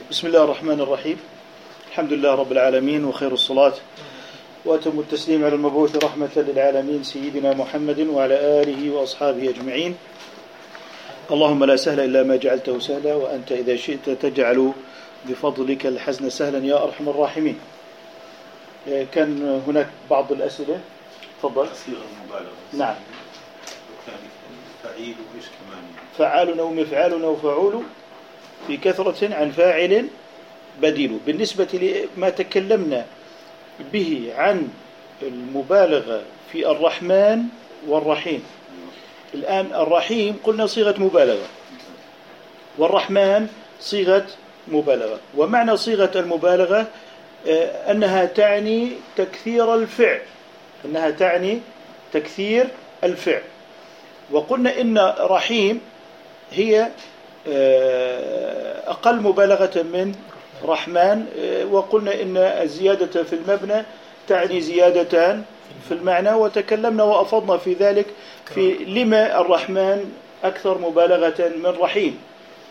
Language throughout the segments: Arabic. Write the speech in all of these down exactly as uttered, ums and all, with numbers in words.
بسم الله الرحمن الرحيم. الحمد لله رب العالمين، وخير الصلاة وأتم التسليم على المبعوث رحمة للعالمين سيدنا محمد وعلى آله وأصحابه أجمعين. اللهم لا سهل إلا ما جعلته سهلا، وأنت إذا شئت تجعل بفضلك الحزن سهلا يا أرحم الراحمين. كان هناك بعض الأسئلة. تفضل. صيغة المبالغة. نعم. فعيل وإيش كمان؟ فعال أو مفعال أو فعول في كثرة عن فاعل بديل. بالنسبة لما تكلمنا به عن المبالغة في الرحمن والرحيم، الآن الرحيم قلنا صيغة مبالغة، والرحمن صيغة مبالغة. ومعنى صيغة المبالغة أنها تعني تكثير الفعل، أنها تعني تكثير الفعل. وقلنا إن رحيم هي أقل مبالغة من رحمن، وقلنا إن الزيادة في المبنى تعني زيادتان في المعنى، وتكلمنا وأفضنا في ذلك في لما الرحمن أكثر مبالغة من رحيم.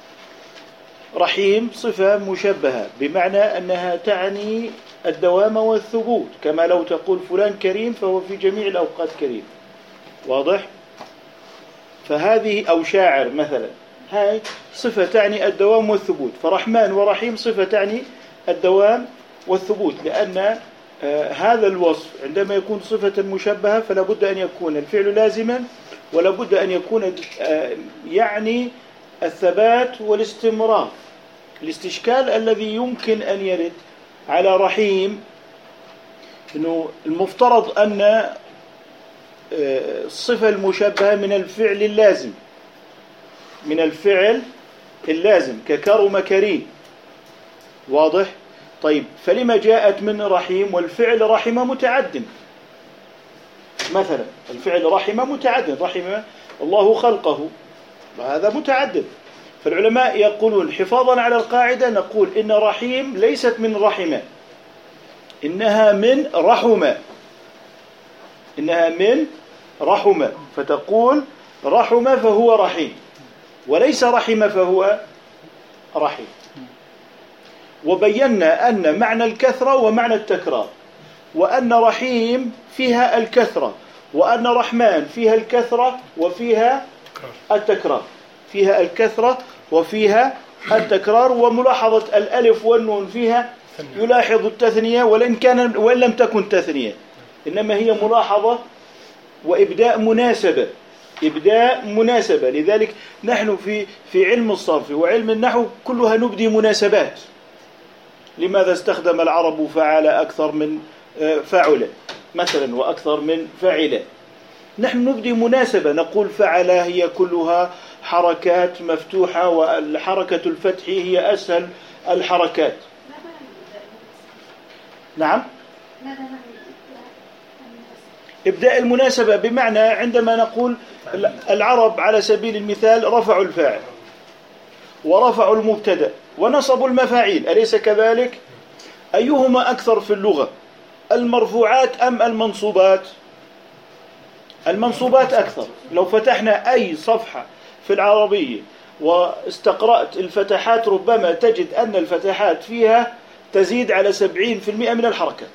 رحيم صفة مشبهة بمعنى أنها تعني الدوام والثبوت، كما لو تقول فلان كريم فهو في جميع الأوقات كريم. واضح؟ فهذه أو شاعر مثلا، هاي صفة تعني الدوام والثبوت. فرحمن ورحيم صفة تعني الدوام والثبوت، لأن آه هذا الوصف عندما يكون صفة مشبهة فلا بد أن يكون الفعل لازما، ولا بد أن يكون آه يعني الثبات والاستمرار. الاستشكال الذي يمكن أن يرد على رحيم أنه المفترض أن آه الصفة المشبهة من الفعل اللازم، من الفعل اللازم ككرم كريم. واضح؟ طيب، فلما جاءت من رحيم والفعل رحم متعد؟ مثلا الفعل رحم متعد، رحم الله خلقه، وهذا متعد. فالعلماء يقولون حفاظا على القاعدة نقول إن رحيم ليست من رحمة، إنها من رحمة، إنها من رحمة. فتقول رحمة فهو رحيم، وليس رحم فهو رحيم. وبينا أن معنى الكثرة ومعنى التكرار، وأن رحيم فيها الكثرة، وأن رحمن فيها الكثرة وفيها التكرار، فيها الكثرة وفيها التكرار. وملاحظة الألف والنون فيها يلاحظ التثنية، وإن كان وإن لم تكن تثنية، إنما هي ملاحظة وإبداء مناسبة، إبداء مناسبة. لذلك نحن في في علم الصرف وعلم النحو كلها نبدي مناسبات. لماذا استخدم العرب فعل أكثر من فعل مثلا وأكثر من فعل؟ نحن نبدي مناسبة، نقول فعل هي كلها حركات مفتوحة، والحركة الفتح هي أسهل الحركات. نعم، إبداء المناسبة بمعنى عندما نقول العرب على سبيل المثال رفعوا الفاعل ورفعوا المبتدأ ونصبوا المفاعيل، أليس كذلك؟ أيهما أكثر في اللغة، المرفوعات أم المنصوبات؟ المنصوبات أكثر. لو فتحنا أي صفحة في العربية واستقرأت الفتحات ربما تجد أن الفتحات فيها تزيد على سبعين بالمئة من الحركات.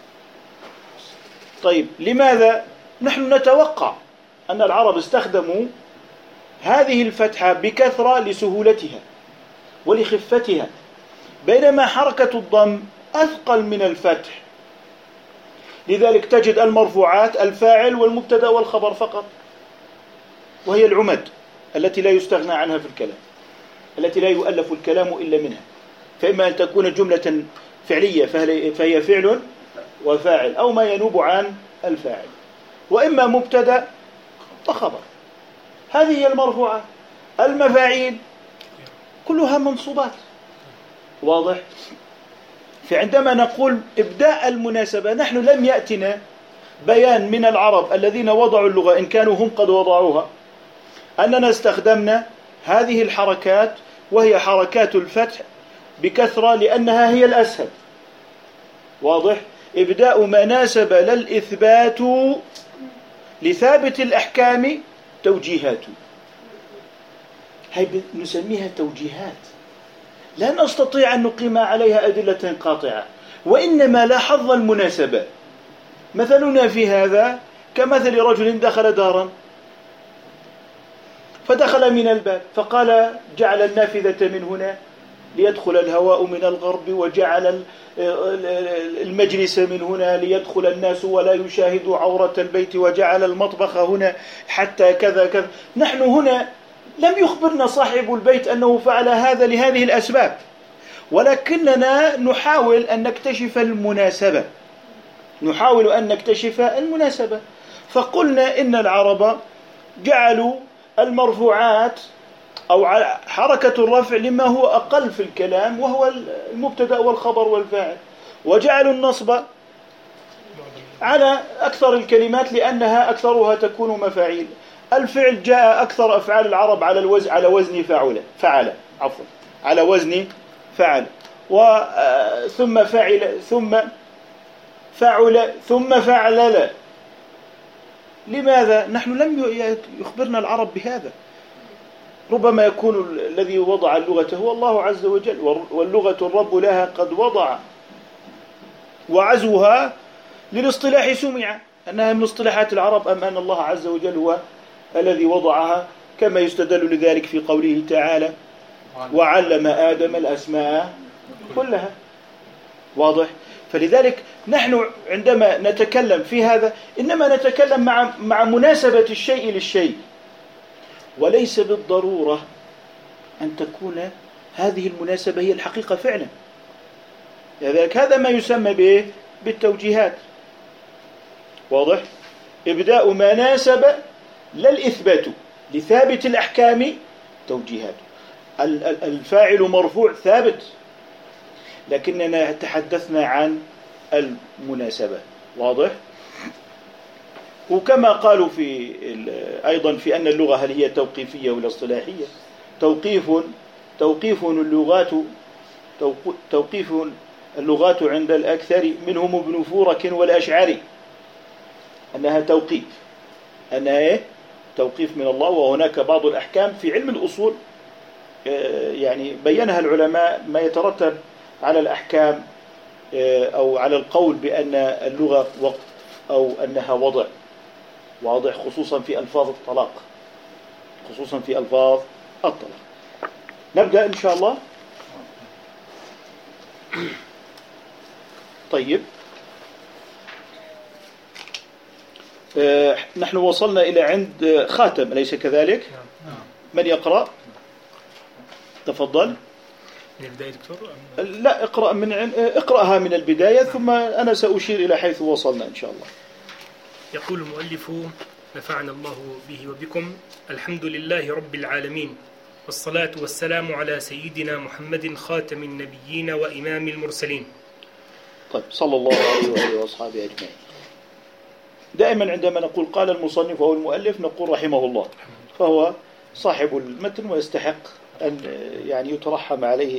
طيب، لماذا؟ نحن نتوقع أن العرب استخدموا هذه الفتحة بكثرة لسهولتها ولخفتها، بينما حركة الضم أثقل من الفتح. لذلك تجد المرفوعات الفاعل والمبتدأ والخبر فقط، وهي العمد التي لا يستغنى عنها في الكلام، التي لا يؤلف الكلام إلا منها. فإما أن تكون جملة فعلية فهي فعل وفاعل أو ما ينوب عن الفاعل، وإما مبتدأ وخبر. هذه هي المرفوعات. المفاعيل كلها منصوبات. واضح؟ فعندما نقول إبداء المناسبة، نحن لم يأتنا بيان من العرب الذين وضعوا اللغة إن كانوا هم قد وضعوها أننا استخدمنا هذه الحركات، وهي حركات الفتح بكثرة لأنها هي الأسهل. واضح؟ إبداء ما ناسب للإثبات لثابت الأحكام توجيهات. هاي نسميها توجيهات. لا نستطيع أن نقيم عليها أدلة قاطعة، وإنما لاحظنا المناسبة. مثلنا في هذا كمثل رجل دخل دارا فدخل من الباب فقال جعل النافذة من هنا ليدخل الهواء من الغرب، وجعل المجلس من هنا ليدخل الناس ولا يشاهدوا عورة البيت، وجعل المطبخ هنا حتى كذا كذا. نحن هنا لم يخبرنا صاحب البيت أنه فعل هذا لهذه الأسباب، ولكننا نحاول أن نكتشف المناسبة نحاول أن نكتشف المناسبة فقلنا إن العرب جعلوا المرفوعات أو حركة الرفع لما هو أقل في الكلام وهو المبتدأ والخبر والفاعل، وجعلوا النصب على أكثر الكلمات لأنها أكثرها تكون مفاعيل. الفعل جاء أكثر أفعال العرب على الوزن على وزن فعل فعل عفوا على وزن فعل، وثم فعل ثم فعل ثم فعلل. لماذا؟ نحن لم يخبرنا العرب بهذا. ربما يكون الذي وضع اللغة هو الله عز وجل، واللغة الرب لها قد وضع، وعزوها للاصطلاح سمع أنها من اصطلاحات العرب، أم أن الله عز وجل هو الذي وضعها، كما يستدل لذلك في قوله تعالى وعلم آدم الأسماء كلها. واضح؟ فلذلك نحن عندما نتكلم في هذا إنما نتكلم مع مع مناسبة الشيء للشيء، وليس بالضرورة أن تكون هذه المناسبة هي الحقيقة فعلا. لذلك هذا ما يسمى به بالتوجيهات. واضح؟ إبداء ما ناسب لا الإثبات لثابت الأحكام توجيهات. الفاعل مرفوع ثابت، لكننا تحدثنا عن المناسبة. واضح؟ وكما قالوا في أيضا في أن اللغة هل هي توقيفية ولا اصطلاحية؟ توقيف توقيف اللغات توقيف اللغات عند الأكثر منهم ابن فورك والأشعري أنها توقيف أنها إيه؟ توقيف من الله. وهناك بعض الأحكام في علم الأصول يعني بينها العلماء ما يترتب على الأحكام أو على القول بأن اللغة وقف أو أنها وضع. واضح؟ خصوصا في ألفاظ الطلاق خصوصا في ألفاظ الطلاق. نبدأ إن شاء الله. طيب، نحن وصلنا إلى عند خاتم، أليس كذلك؟ من يقرأ؟ تفضل. من البداية دكتور؟ لا، اقرأ من اقرأها من البداية ثم أنا سأشير إلى حيث وصلنا إن شاء الله. يقول المؤلف نفعنا الله به وبكم: الحمد لله رب العالمين، والصلاة والسلام على سيدنا محمد خاتم النبيين وإمام المرسلين. طيب، صلى الله عليه وآله وأصحابه أجمعين. دائما عندما نقول قال المصنف أو المؤلف نقول رحمه الله، فهو صاحب المتن ويستحق أن يعني يترحم عليه.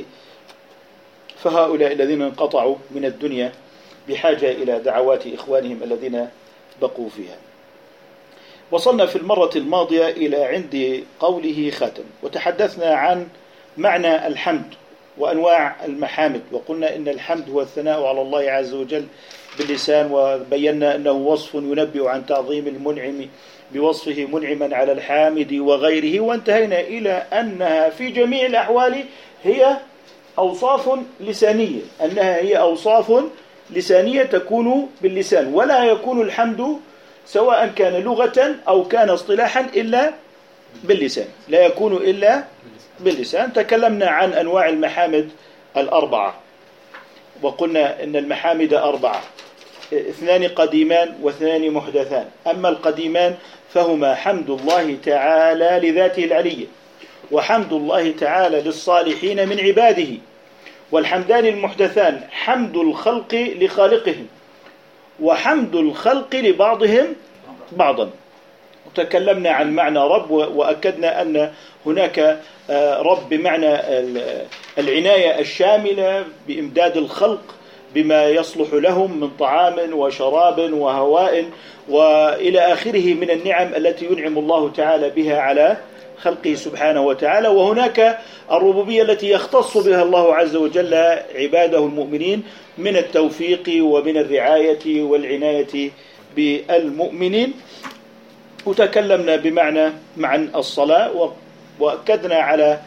فهؤلاء الذين انقطعوا من الدنيا بحاجة إلى دعوات إخوانهم الذين بقوا فيها. وصلنا في المرة الماضية إلى عند قوله ختم، وتحدثنا عن معنى الحمد وأنواع المحامد، وقلنا إن الحمد هو الثناء على الله عز وجل باللسان، وبينا أنه وصف ينبئ عن تعظيم المنعم بوصفه منعما على الحامد وغيره، وانتهينا إلى أنها في جميع الأحوال هي أوصاف لسانية أنها هي أوصاف لسانية تكون باللسان، ولا يكون الحمد سواء كان لغة أو كان اصطلاحا إلا باللسان، لا يكون إلا باللسان. تكلمنا عن أنواع المحامد الأربعة، وقلنا إن المحامد أربعة: اثنان قديمان واثنان محدثان. أما القديمان فهما حمد الله تعالى لذاته العلية، وحمد الله تعالى للصالحين من عباده. والحمدان المحدثان حمد الخلق لخالقهم، وحمد الخلق لبعضهم بعضا. تكلمنا عن معنى رب، وأكدنا أن هناك رب بمعنى العناية الشاملة بإمداد الخلق بما يصلح لهم من طعام وشراب وهواء وإلى آخره من النعم التي ينعم الله تعالى بها على خلقه سبحانه وتعالى. وهناك الربوبية التي يختص بها الله عز وجل عباده المؤمنين من التوفيق ومن الرعاية والعناية بالمؤمنين. وتكلمنا بمعنى مع الصلاة، وأكدنا على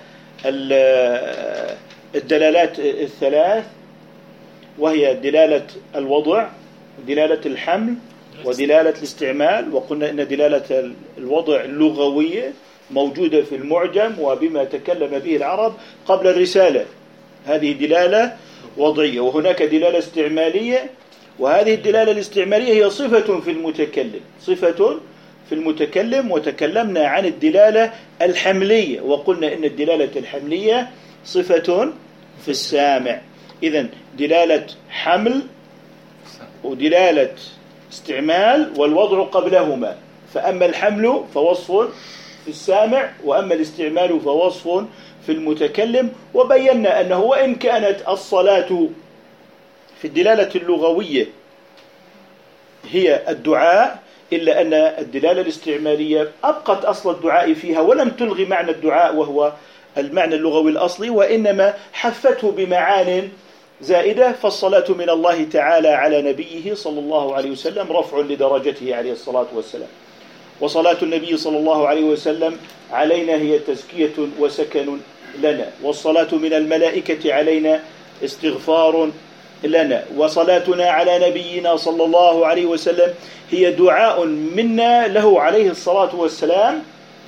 الدلالات الثلاث، وهي دلالة الوضع، دلالة الحمل، ودلالة الاستعمال. وقلنا إن دلالة الوضع اللغوية موجودة في المعجم وبما تكلم به العرب قبل الرسالة، هذه دلالة وضعية. وهناك دلالة استعمالية، وهذه الدلالة الاستعمالية هي صفة في المتكلم، صفة في المتكلم. وتكلمنا عن الدلالة الحملية، وقلنا إن الدلالة الحملية صفة في السامع. إذن دلالة حمل ودلالة استعمال والوضع قبلهما. فأما الحمل فوصف في السامع، وأما الاستعمال فوصف في المتكلم. وبينا أنه وإن كانت الصلاة في الدلالة اللغوية هي الدعاء، إلا أن الدلالة الاستعمالية أبقت أصل الدعاء فيها ولم تلغي معنى الدعاء وهو المعنى اللغوي الأصلي، وإنما حفته بمعان زائدة. فالصلاة من الله تعالى على نبيه صلى الله عليه وسلم رفع لدرجته عليه الصلاة والسلام، وصلاة النبي صلى الله عليه وسلم علينا هي تزكية وسكن لنا، والصلاة من الملائكة علينا استغفار لنا، وصلاتنا على نبينا صلى الله عليه وسلم هي دعاء منا له عليه الصلاة والسلام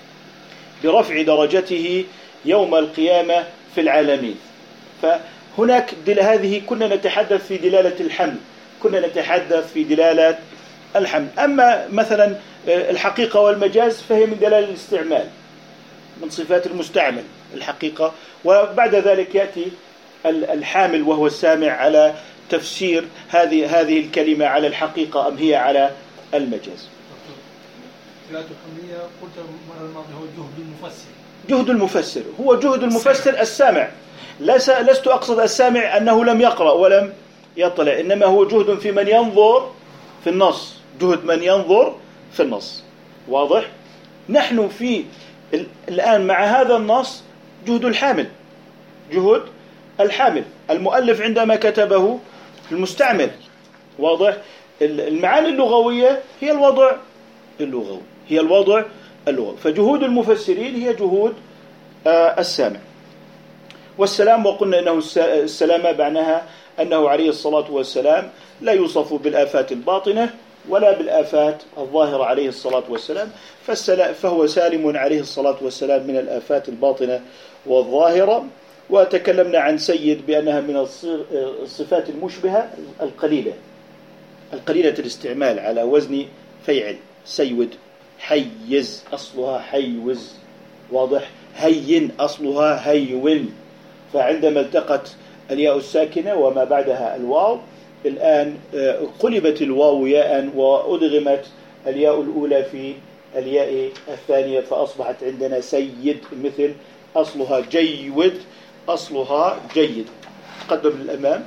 برفع درجته يوم القيامة في العالمين. فهناك هذه كنا نتحدث في دلالة الحمل، كنا نتحدث في دلالة الحمل. أما مثلا الحقيقة والمجاز فهي من دلالة الاستعمال، من صفات المستعمل الحقيقة. وبعد ذلك يأتي الحامل وهو السامع على تفسير هذه هذه الكلمة على الحقيقة أم هي على المجاز. دلالة الحملية قلت المرة الماضية هو جهد المفسر. جهد المفسر هو جهد المفسر السامع. لس لست أقصد السامع أنه لم يقرأ ولم يطلع، إنما هو جهد في من ينظر في النص، جهد من ينظر في النص. واضح؟ نحن في الآن مع هذا النص جهد الحامل، جهد الحامل. المؤلف عندما كتبه المستعمل. واضح؟ المعاني اللغوية هي الوضع اللغوي، هي الوضع اللغوي. فجهود المفسرين هي جهود السامع. والسلام، وقلنا أنه السلامة معناها أنه عليه الصلاة والسلام لا يوصف بالآفات الباطنة ولا بالآفات الظاهرة عليه الصلاة والسلام، فهو سالم عليه الصلاة والسلام من الآفات الباطنة والظاهرة. وتكلمنا عن سيد بأنها من الصفات المشبهة القليلة، القليلة الاستعمال على وزن فيعل. سيود، حيز أصلها حيوز. واضح؟ هين أصلها هيون. فعندما التقت الياء الساكنة وما بعدها الواو، الآن قلبت الواو ياء وأدغمت الياء الأولى في الياء الثانية، فأصبحت عندنا سيد، مثل أصلها جيود، أصلها جيد. تقدم للأمام.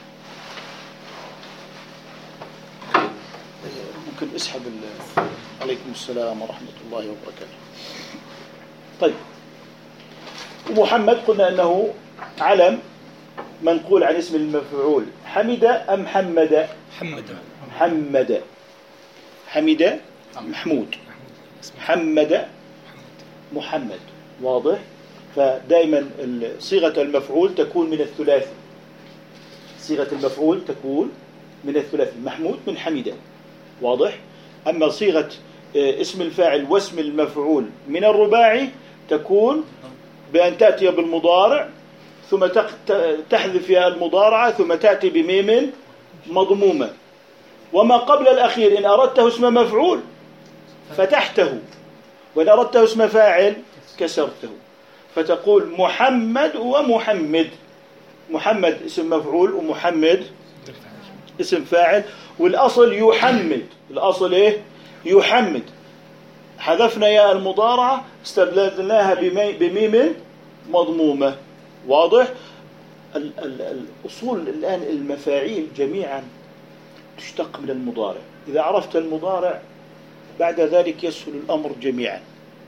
ممكن اسحب. عليكم السلام ورحمة الله وبركاته. طيب، ومحمد قلنا أنه علم منقول عن اسم المفعول. حمد أم حمد؟ حمد. حمد. حمد محمود، حمد محمد. واضح؟ فدائما صيغة المفعول تكون من الثلاثي، صيغة المفعول تكون من الثلاثي، محمود من حمد. واضح؟ أما صيغة اسم الفاعل واسم المفعول من الرباعي تكون بأن تأتي بالمضارع ثم تحذف فيها المضارعة ثم تأتي بميم مضمومة، وما قبل الأخير إن أردته اسم مفعول فتحته، وإن أردته اسم فاعل كسرته. فتقول محمد ومحمد. محمد اسم مفعول ومحمد اسم فاعل، والأصل يحمد. الأصل إيه؟ يحمد. حذفنا يا المضارعة استبدلناها بميم مضمومة. واضح؟ الأصول الآن المفاعيل جميعا تشتق من المضارع. إذا عرفت المضارع بعد ذلك يسهل الأمر جميعا.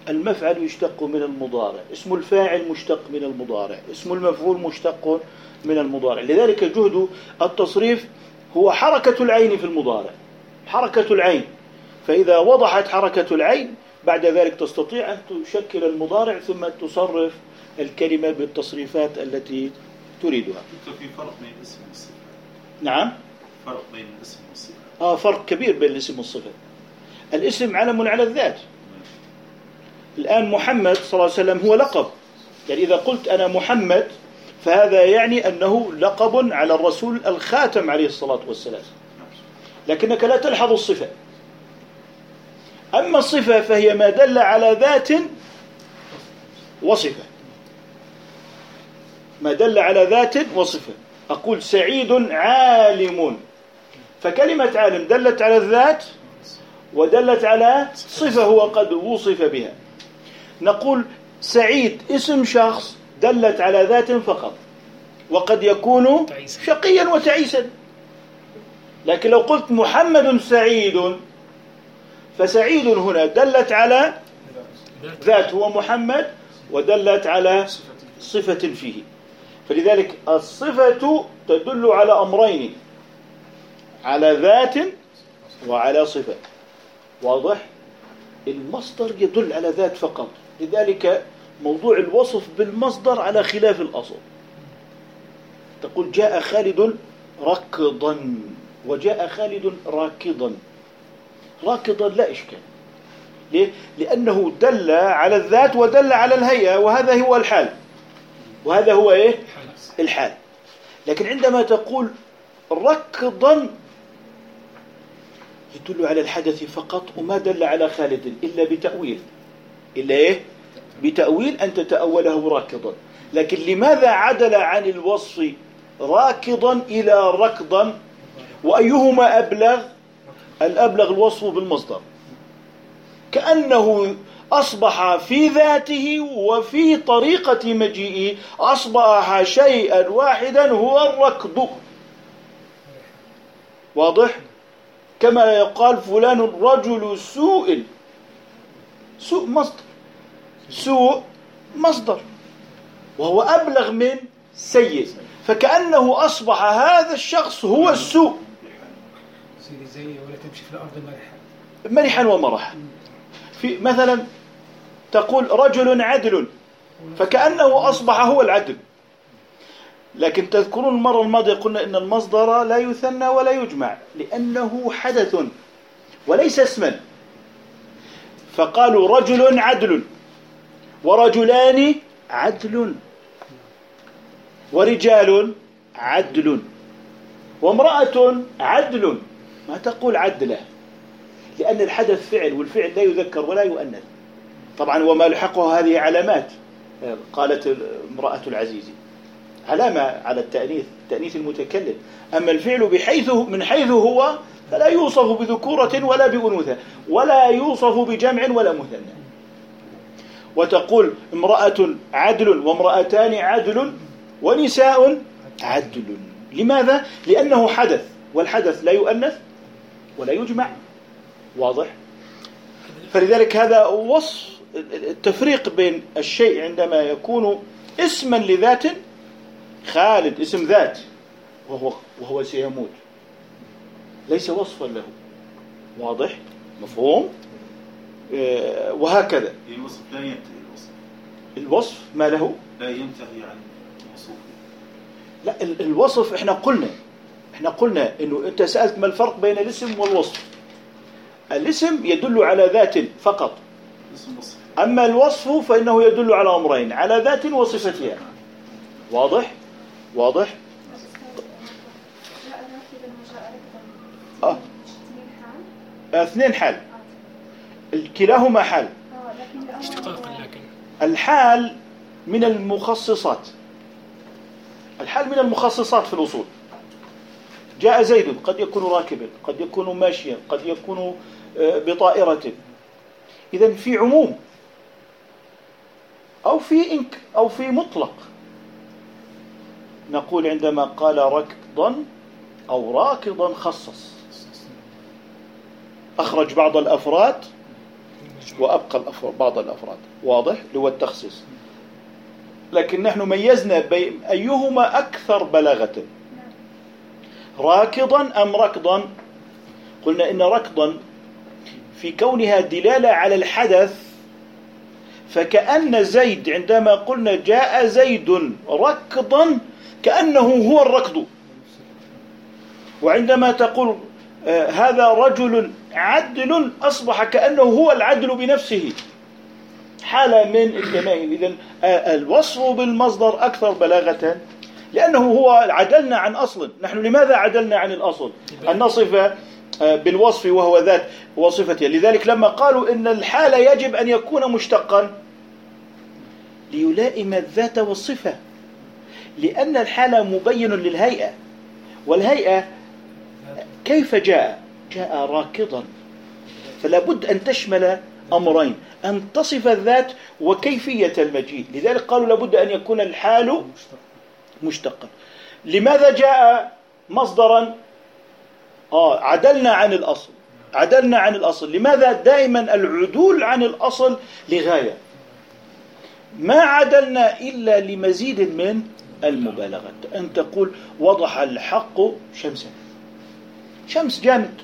المفعل يشتق من المضارع، اسم الفاعل مشتق من المضارع، اسم المفعول مشتق من المضارع. لذلك جهد التصريف هو حركة العين في المضارع، حركة العين. فإذا وضحت حركة العين بعد ذلك تستطيع أن تشكل المضارع ثم تصرف الكلمة بالتصريفات التي تريدها. في فرق بين الاسم والصفة. نعم، فرق بين الاسم والصفة. آه فرق كبير بين الاسم والصفة. الاسم علم على الذات. الآن محمد صلى الله عليه وسلم هو لقب، يعني إذا قلت أنا محمد فهذا يعني أنه لقب على الرسول الخاتم عليه الصلاة والسلام، لكنك لا تلحظ الصفة. أما الصفة فهي ما دل على ذات وصفة، ما دل على ذات وصفة. أقول سعيد عالم، فكلمة عالم دلت على الذات ودلت على صفة هو قد وصف بها. نقول سعيد اسم شخص دلت على ذات فقط، وقد يكون شقيا وتعيسا. لكن لو قلت محمد سعيد فسعيد هنا دلت على ذات هو محمد ودلت على صفة فيه. فلذلك الصفة تدل على أمرين، على ذات وعلى صفة. واضح؟ المصدر يدل على ذات فقط، لذلك موضوع الوصف بالمصدر على خلاف الأصل. تقول جاء خالد ركضا وجاء خالد راكضا. راكضا لا إشكال، ليه؟ لأنه دل على الذات ودل على الهيئة، وهذا هو الحال، وهذا هو إيه؟ الحال. لكن عندما تقول ركضا يدل على الحدث فقط وما دل على خالد إلا بتأويل، إلا إيه؟ بتأويل أن تتأوله راكضا. لكن لماذا عدل عن الوصف راكضا إلى ركضا؟ وأيهما أبلغ؟ الأبلغ الوصف بالمصدر، كأنه أصبح في ذاته وفي طريقة مجيئه أصبح شيئا واحدا هو الركض. واضح؟ كما يقال فلان رجل سوء، سوء مصدر، سوء مصدر، وهو أبلغ من سيء، فكأنه أصبح هذا الشخص هو السوء. سيدي زي ولا تمشي في الأرض مرحا، مرحا ومرحا. في مثلا تقول رجل عدل، فكأنه أصبح هو العدل. لكن تذكرون المرة الماضية قلنا إن المصدر لا يثنى ولا يجمع لأنه حدث وليس اسما، فقالوا رجل عدل ورجلان عدل ورجال عدل وامرأة عدل. ما تقول عدلة، لأن الحدث فعل، والفعل لا يذكر ولا يؤنث. طبعا وما لحقها هذه علامات، قالت امرأة العزيز علامة على التأنيث، تأنيث المتكلم. أما الفعل بحيث من حيث هو فلا يوصف بذكورة ولا بأنوثة، ولا يوصف بجمع ولا مثنى. وتقول امرأة عدل وامرأتان عدل ونساء عدل. لماذا؟ لأنه حدث، والحدث لا يؤنث ولا يجمع. واضح؟ فلذلك هذا وصف التفريق بين الشيء عندما يكون اسما لذات. خالد اسم ذات وهو, وهو سيموت، ليس وصفا له. واضح؟ مفهوم؟ آه وهكذا الوصف لا ينتهي، الوصف الوصف ما له لا ينتهي عن الوصف. لا ال- الوصف احنا قلنا احنا قلنا انه انت سألت ما الفرق بين الاسم والوصف. الاسم يدل على ذات فقط، أما الوصف فإنه يدل على أمرين، على ذات وصفتها. واضح؟ واضح؟ آه. اثنين حال، كلاهما حال. اشتقاقا. لكن الحال من المخصصات، الحال من المخصصات في الأصول. جاء زيد قد يكون راكبا، قد يكون ماشيا، قد يكون بطائرة. إذن في عموم أو في إنك أو في مطلق. نقول عندما قال ركضا أو راكضا خصص، أخرج بعض الأفراد وأبقى الأفراد بعض الأفراد. واضح؟ اللي هو التخصيص. لكن نحن ميزنا بين أيهما أكثر بلاغة، راكضا أم ركضا. قلنا إن ركضا في كونها دلالة على الحدث، فكأن زيد عندما قلنا جاء زيد ركضا كأنه هو الركض. وعندما تقول آه هذا رجل عدل أصبح كأنه هو العدل بنفسه، حالة من التمايل. إذن آه الوصف بالمصدر أكثر بلاغة لأنه هو عدلنا عن أصل. نحن لماذا عدلنا عن الأصل؟ أن نصف آه بالوصف وهو ذات وصفته. لذلك لما قالوا إن الحالة يجب أن يكون مشتقا ليلائم الذات والصفة، لأن الحالة مبين للهيئة، والهيئة كيف جاء؟ جاء راكضا، فلا بد أن تشمل أمرين، أن تصف الذات وكيفية المجيء. لذلك قالوا لابد أن يكون الحال مشتقا. لماذا جاء مصدرا؟ آه عدلنا عن الأصل، عدلنا عن الأصل. لماذا دائما العدول عن الأصل لغاية؟ ما عدلنا إلا لمزيد من المبالغة. أن تقول وضح الحق شمسا، شمس جامد،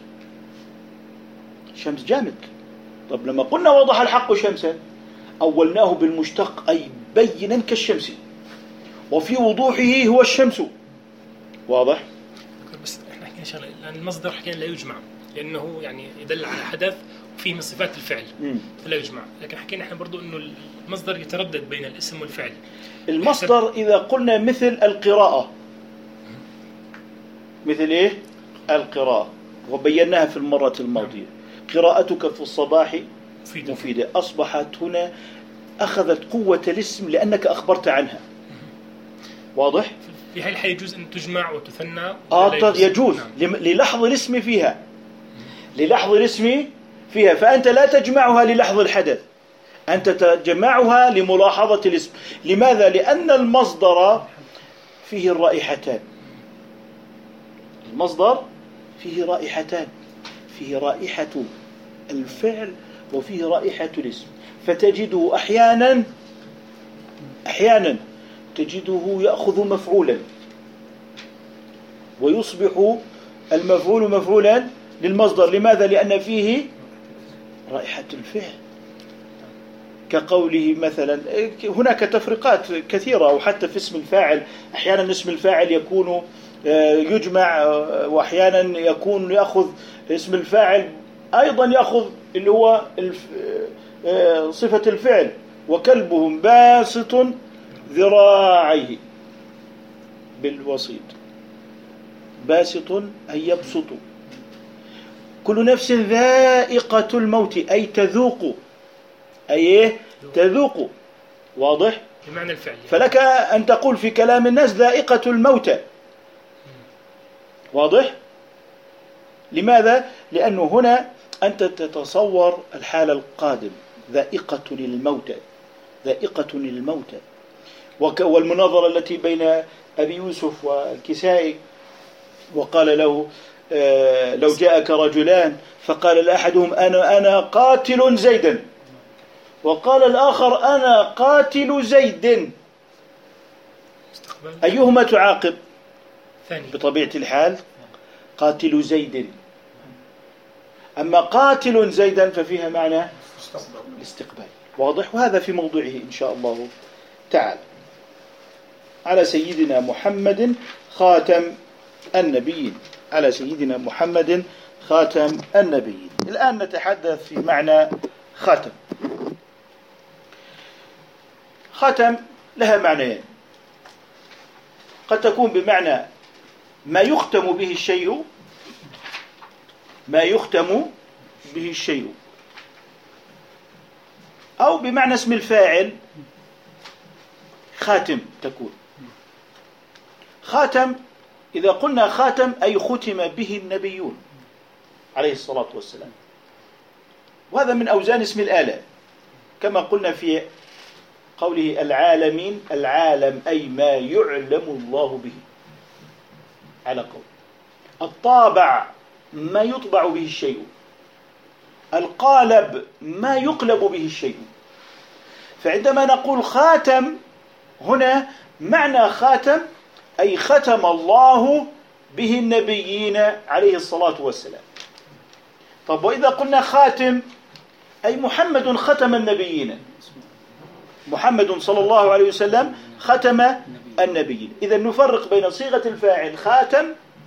شمس جامد. طب لما قلنا وضح الحق شمسا أولناه بالمشتق، أي بينا كالشمس وفي وضوحه هو الشمس. واضح؟ بس احنا حكينا شغله، لأن المصدر حكينا لا يجمع لأنه يعني يدل على حدث وفيه من صفات الفعل فلا يجمع. لكن حكينا احنا برضو إنه المصدر يتردد بين الاسم والفعل. المصدر إذا قلنا مثل القراءة، مثل إيه؟ القراءة، وبيناها في المرة الماضية. قراءتك في الصباح مفيدة، أصبحت هنا أخذت قوة الاسم لأنك أخبرت عنها. واضح؟ في هاي الحالة يجوز أن تجمع وتثنى. آه يجوز نعم. للحظ الاسم فيها، للحظ الاسم فيها، فأنت لا تجمعها للحظ الحدث، أنت تجمعها لملاحظة الاسم. لماذا؟ لأن المصدر فيه الرائحتان، المصدر فيه رائحتان، فيه رائحة الفعل وفيه رائحة الاسم. فتجده أحيانا أحيانا تجده يأخذ مفعولا ويصبح المفعول مفعولا للمصدر. لماذا؟ لأن فيه رائحة الفعل، كقوله مثلا. هناك تفرقات كثيرة، وحتى في اسم الفاعل أحيانا اسم الفاعل يكون يجمع، وأحيانا يكون يأخذ اسم الفاعل أيضا يأخذ اللي هو صفة الفعل. وكلبهم باسط ذراعيه بالوسيط، باسط أي يبسط. كل نفس ذائقة الموت أي تذوق، أي تذوق. واضح؟ بمعنى الفعل. فلك أن تقول في كلام الناس ذائقة الموت. واضح؟ لماذا؟ لأنه هنا أنت تتصور الحالة القادم، ذائقة للموت، ذائقة للموت. والمناظرة التي بين أبي يوسف والكسائي، وقال له آه لو جاءك رجلان فقال لأحدهم أنا أنا قاتل زيدا، وقال الآخر أنا قاتل زيد، أيهما تعاقب؟ ثاني. بطبيعة الحال قاتل زيد. أما قاتل زيدا ففيها معنى الاستقبال. واضح؟ وهذا في موضوعه إن شاء الله تعالى. على سيدنا محمد خاتم النبيين، على سيدنا محمد خاتم النبيين. الآن نتحدث في معنى خاتم. خاتم لها معنيين، قد تكون بمعنى ما يختم به الشيء، ما يختم به الشيء، أو بمعنى اسم الفاعل خاتم تكون. خاتم إذا قلنا خاتم أي ختم به النبيون عليه الصلاة والسلام، وهذا من أوزان اسم الآلة، كما قلنا في قوله العالمين، العالم أي ما يعلم الله به على قول. الطابع ما يطبع به الشيء، القالب ما يقلب به الشيء. فعندما نقول خاتم هنا معنى خاتم أي ختم الله به النبيين عليه الصلاة والسلام. طب وإذا قلنا خاتم أي محمد ختم النبيين، محمد صلى الله عليه وسلم ختم النبيين. إذا نفرق بين صيغة الفاعل خاتم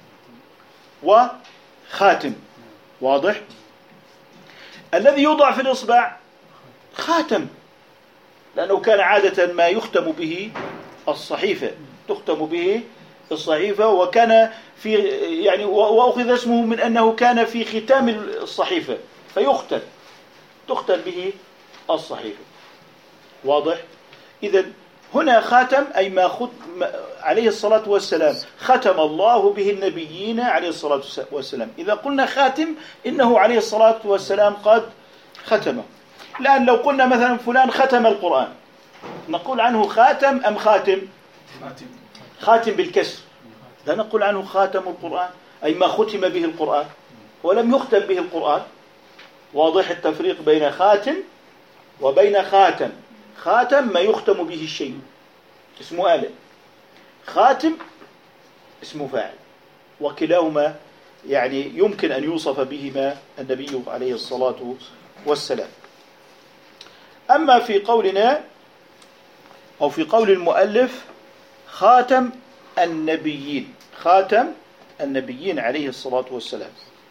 وخاتم. واضح؟ الذي يوضع في الإصبع خاتم، لأنه كان عادة ما يختم به الصحيفة، تختم به الصحيفة، وكان في يعني وأخذ اسمه من أنه كان في ختام الصحيفة فيختم، تختم به الصحيفة. واضح؟ إذا هنا خاتم أي ما خد عليه الصلاة والسلام ختم الله به النبيين عليه الصلاة والسلام. إذا قلنا خاتم إنه عليه الصلاة والسلام قد ختمه. لأن لو قلنا مثلا فلان ختم القرآن نقول عنه خاتم أم خاتم؟ خاتم بالكسر، لا نقول عنه خاتم القرآن أي ما ختم به القرآن ولم يختم به القرآن. واضح التفريق بين خاتم وبين خاتم. خاتم ما يختم به الشيء اسمه آلة، خاتم اسمه فاعل، وكلاهما يعني يمكن أن يوصف بهما النبي عليه الصلاة والسلام. أما في قولنا أو في قول المؤلف خاتم النبيين، خاتم النبيين عليه الصلاة والسلام،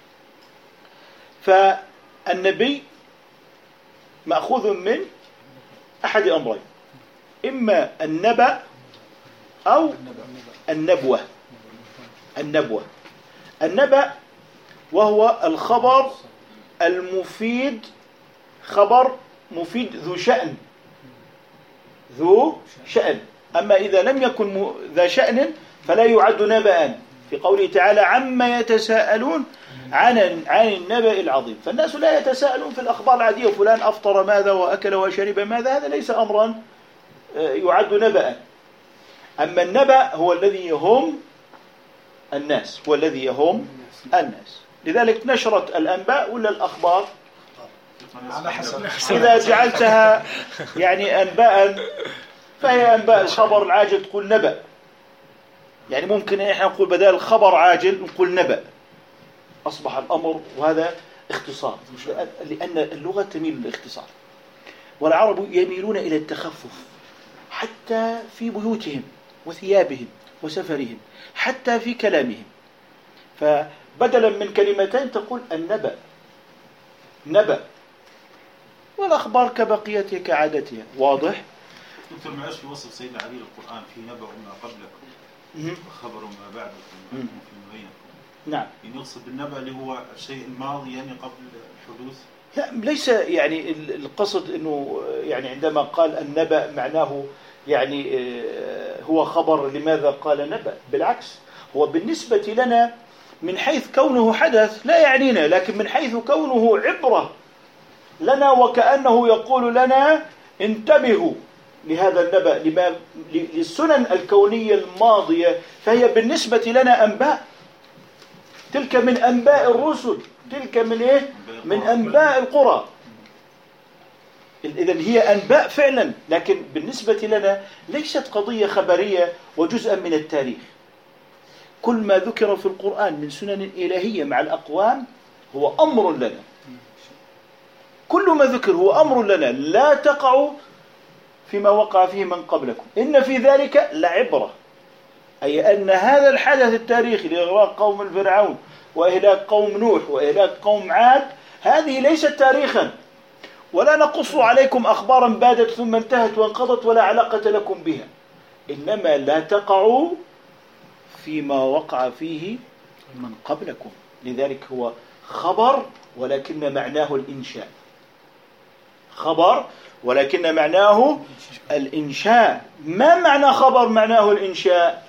فالنبي مأخوذ من أحد أمرين، إما النبأ أو النبوة. النبوة النبأ وهو الخبر المفيد، خبر مفيد ذو شأن، ذو شأن. أما إذا لم يكن ذا شأن فلا يعد نبأ، في قوله تعالى عما يتساءلون عن عن النبأ العظيم. فالناس لا يتساءلون في الأخبار العادية، فلان أفطر ماذا وأكل وشرب ماذا، هذا ليس أمرا يعد نبأ. أما النبأ هو الذي يهم الناس، هو الذي يهم الناس. لذلك نشرت الأنباء ولا الأخبار إذا جعلتها يعني أنباء فهي أنباء الخبر العاجل تقول نبأ، يعني ممكن إحنا نقول بدال خبر عاجل نقول نبأ، أصبح الأمر، وهذا اختصار، لأن اللغة تميل للاختصار، والعرب يميلون إلى التخفف حتى في بيوتهم وثيابهم وسفرهم، حتى في كلامهم. فبدلا من كلمتين تقول النبأ، نبأ، والأخبار كبقيتها كعادتها. واضح؟ دكتور معلش في وصف سيدنا علي القرآن في نبأ ما قبلكم وخبر ما بعدكم وفيما بينكم. نعم. يعني يقصد بالنبأ اللي هو الشيء الماضي يعني قبل الحدوث؟ لا، ليس يعني القصد أنه يعني عندما قال النبأ معناه يعني هو خبر. لماذا قال نبأ؟ بالعكس، هو بالنسبة لنا من حيث كونه حدث لا يعنينا، لكن من حيث كونه عبرة لنا، وكأنه يقول لنا انتبهوا لهذا النبأ، لما للسنن الكونية الماضية، فهي بالنسبة لنا أنباء. تلك من أنباء الرسل، تلك من إيه؟ من أنباء القرى. إذن هي أنباء فعلا، لكن بالنسبة لنا ليست قضية خبرية وجزءا من التاريخ. كل ما ذكر في القرآن من سنن إلهية مع الأقوام هو أمر لنا، كل ما ذكر هو أمر لنا، لا تقعوا فيما وقع فيه من قبلكم، إن في ذلك لعبرة. أي أن هذا الحدث التاريخي لإغراق قوم الفرعون وإهلاك قوم نوح وإهلاك قوم عاد، هذه ليست تاريخا، ولا نقص عليكم أخبارا بادت ثم انتهت وانقضت ولا علاقة لكم بها، إنما لا تقعوا فيما وقع فيه من قبلكم. لذلك هو خبر ولكن معناه الإنشاء، خبر ولكن معناه الإنشاء. ما معنى خبر معناه الإنشاء؟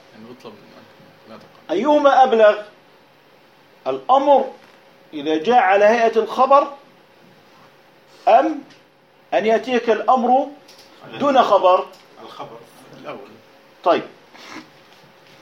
أيهما أبلغ؟ الأمر إذا جاء على هيئة الخبر أم أن يأتيك الأمر دون خبر؟ الخبر الأول. طيب،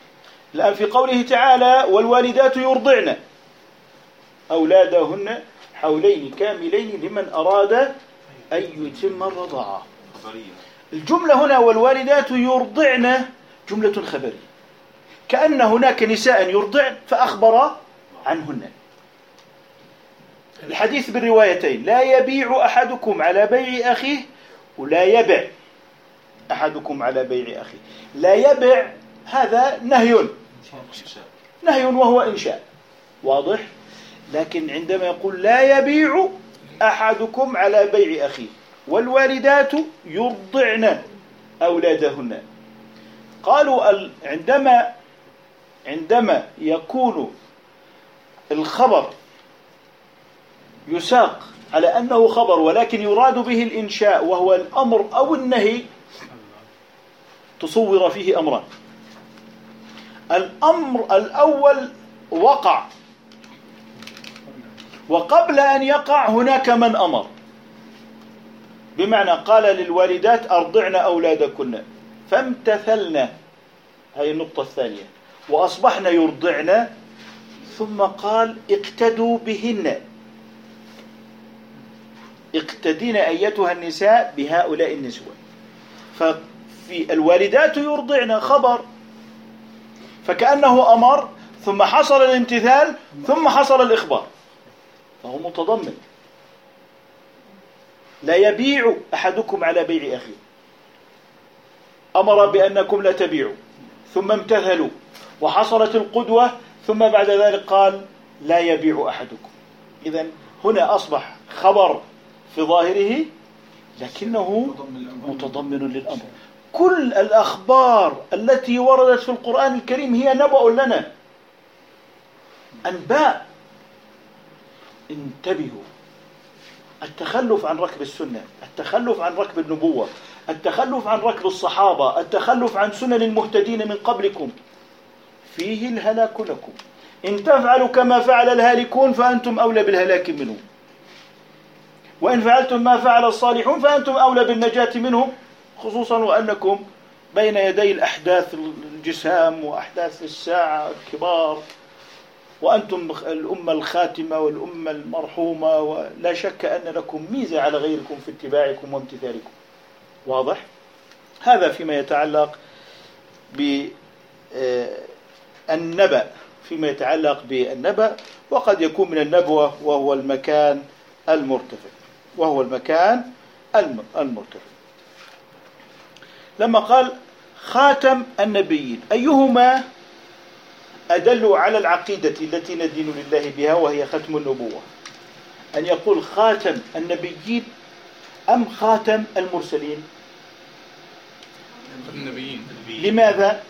الآن في قوله تعالى والوالدات يرضعن أولادهن حولين كاملين لمن أراد أن يتم الرضاعة. الجملة هنا والوالدات يرضعن جملة خبرية، كأن هناك نساء يرضعن فأخبر عنهن. الحديث بالروايتين: لا يبيع أحدكم على بيع أخيه، ولا يبع أحدكم على بيع أخيه. لا يبع هذا نهي نهي وهو إنشاء واضح، لكن عندما يقول لا يبيع أحدكم على بيع أخيه والوالدات يرضعن أولادهن، قالوا عندما عندما يكون الخبر يساق على أنه خبر ولكن يراد به الإنشاء وهو الأمر أو النهي، تصور فيه أمران. الأمر الأول وقع، وقبل أن يقع هناك من أمر، بمعنى قال للوالدات أرضعن أولادكن فامتثلن، هذه النقطة الثانية، وأصبحن يرضعن، ثم قال اقتدوا بهن، اقتدين أيتها النساء بهؤلاء النسوة. ففي الوالدات يرضعن خبر، فكأنه أمر ثم حصل الامتثال ثم حصل الإخبار، فهو متضمن. لا يبيع أحدكم على بيع أخيه، أمر بأنكم لا تبيعوا ثم امتثلوا وحصلت القدوة، ثم بعد ذلك قال لا يبيع أحدكم. إذن هنا أصبح خبر في ظاهره لكنه متضمن للأمر. كل الأخبار التي وردت في القرآن الكريم هي نبأ لنا، أنباء. انتبهوا، التخلف عن ركب السنة، التخلف عن ركب النبوة، التخلف عن ركب الصحابة، التخلف عن سنن المهتدين من قبلكم فيه الهلاك لكم. إن تفعلوا كما فعل الهالكون فأنتم أولى بالهلاك منهم، وإن فعلتم ما فعل الصالحون فأنتم أولى بالنجاة منهم، خصوصا وأنكم بين يدي الأحداث الجسام وأحداث الساعة الكبار، وأنتم الأمة الخاتمة والأمة المرحومة، ولا شك أن لكم ميزة على غيركم في اتباعكم وامتثالكم. واضح؟ هذا فيما يتعلق بالنبأ، فيما يتعلق بالنبأ. وقد يكون من النبوة وهو المكان المرتفع، وهو المكان المرتفع. لما قال خاتم النبيين، أيهما أدل على العقيدة التي ندين لله بها وهي ختم النبوة؟ أن يقول خاتم النبيين أم خاتم المرسلين؟ النبيين. لماذا؟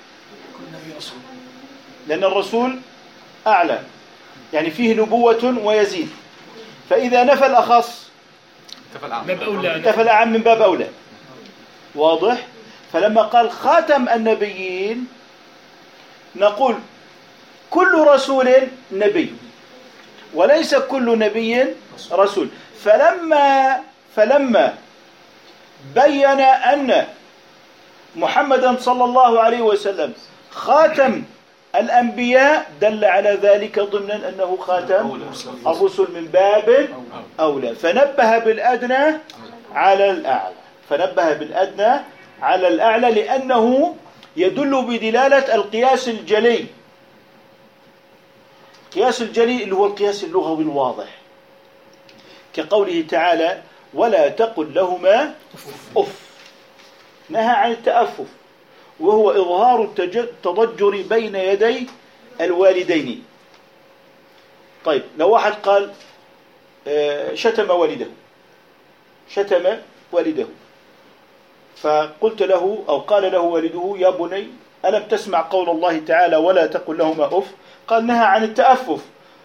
لأن الرسول أعلى، يعني فيه نبوة ويزيد، فإذا نفى الأخص انتفى الأعم من باب أولى. واضح؟ فلما قال خاتم النبيين نقول كل رسول نبي وليس كل نبي رسول. فلما فلما بين أن محمدا صلى الله عليه وسلم خاتم الأنبياء دل على ذلك ضمنا أنه خاتم الرسل من باب أولى، فنبه بالأدنى على الأعلى، فنبه بالأدنى على الأعلى لأنه يدل بدلالة القياس الجلي. القياس الجلي اللي هو القياس اللغوي الواضح، كقوله تعالى ولا تقل لهما أف، نهى عن التأفف، وهو إظهار التضجر بين يدي الوالدين. طيب لو واحد قال شتم والده، شتم والده، فقلت له أو قال له والده يا بني ألم تسمع قول الله تعالى ولا تقل لهما أف؟ قال نهى عن التأفف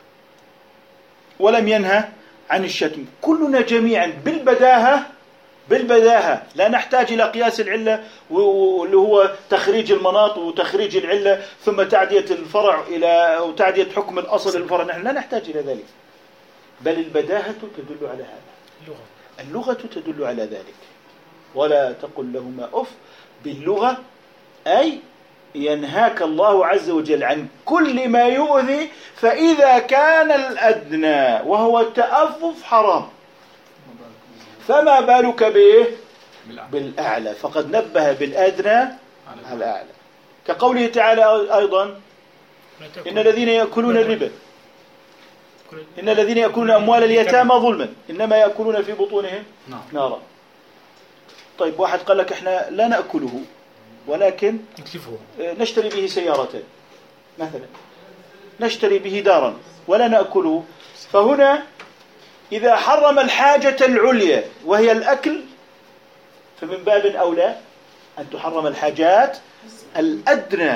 ولم ينهى عن الشتم. كلنا جميعا بالبداهة بالبداهة لا نحتاج إلى قياس العلة واللي هو تخريج المناط وتخريج العلة ثم تعدية الفرع إلى وتعدية حكم الأصل للفرع، نحن لا نحتاج إلى ذلك، بل البداهة تدل على هذا، اللغة تدل على ذلك. ولا تقل لهما أف باللغة أي ينهاك الله عز وجل عن كل ما يؤذي، فإذا كان الأدنى وهو التأفف حرام فما بالك به بالأعلى؟ فقد نبه بالأدنى على الأعلى، كقوله تعالى أيضا: إن الذين يأكلون الربا إن الذين يأكلون أموال اليتامى ظلما إنما يأكلون في بطونهم نارا. طيب واحد قال لك إحنا لا نأكله ولكن نشتري به سيارة مثلا، نشتري به دارا ولا نأكله، فهنا إذا حرم الحاجة العليا وهي الأكل فمن باب أولى أن تحرم الحاجات الأدنى.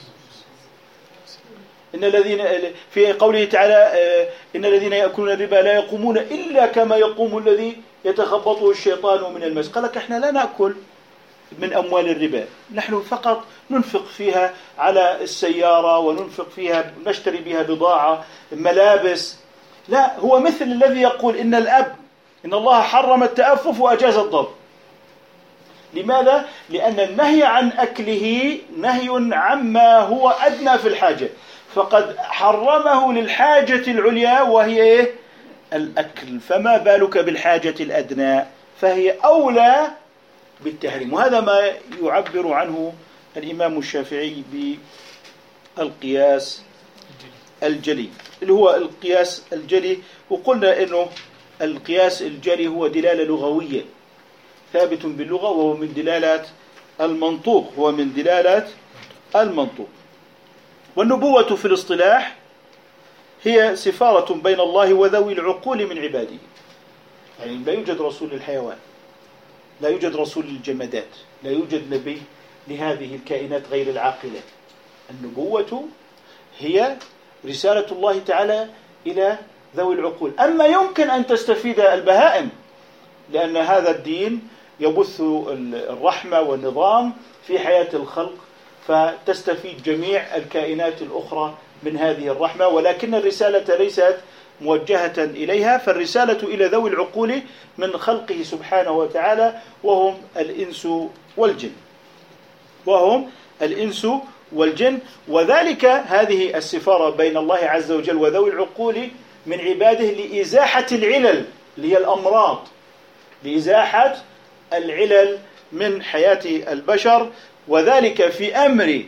إن الذين في قوله تعالى: إن الذين يأكلون الربا لا يقومون إلا كما يقوم الذي يتخبطه الشيطان من المس. قال لك إحنا لا نأكل من أموال الربا، نحن فقط ننفق فيها على السيارة وننفق فيها نشتري بها بضاعة ملابس. لا، هو مثل الذي يقول إن الأب إن الله حرم التأفف وأجاز الضرب. لماذا؟ لأن النهي عن أكله نهي عما هو أدنى في الحاجة، فقد حرمه للحاجة العليا وهي الأكل، فما بالك بالحاجة الأدنى فهي أولى بالتحريم. وهذا ما يعبر عنه الإمام الشافعي بالقياس الجلي، اللي هو القياس الجلي. وقلنا إنه القياس الجلي هو دلالة لغوية ثابت باللغة، وهو من دلالات المنطوق هو من دلالات المنطوق. والنبوة في الاصطلاح هي سفارة بين الله وذوي العقول من عباده، يعني لا يوجد رسول للحيوان، لا يوجد رسول للجمادات، لا يوجد نبي لهذه الكائنات غير العاقلة. النبوة هي رسالة الله تعالى إلى ذوي العقول. أما يمكن أن تستفيد البهائم، لأن هذا الدين يبث الرحمة والنظام في حياة الخلق، فتستفيد جميع الكائنات الأخرى من هذه الرحمة، ولكن الرسالة ليست موجهة إليها، فالرسالة إلى ذوي العقول من خلقه سبحانه وتعالى، وهم الإنس والجن وهم الإنس والجن وذلك هذه السفارة بين الله عز وجل وذوي العقول من عباده لإزاحة العلل اللي هي الأمراض، لإزاحة العلل من حياة البشر، وذلك في أمر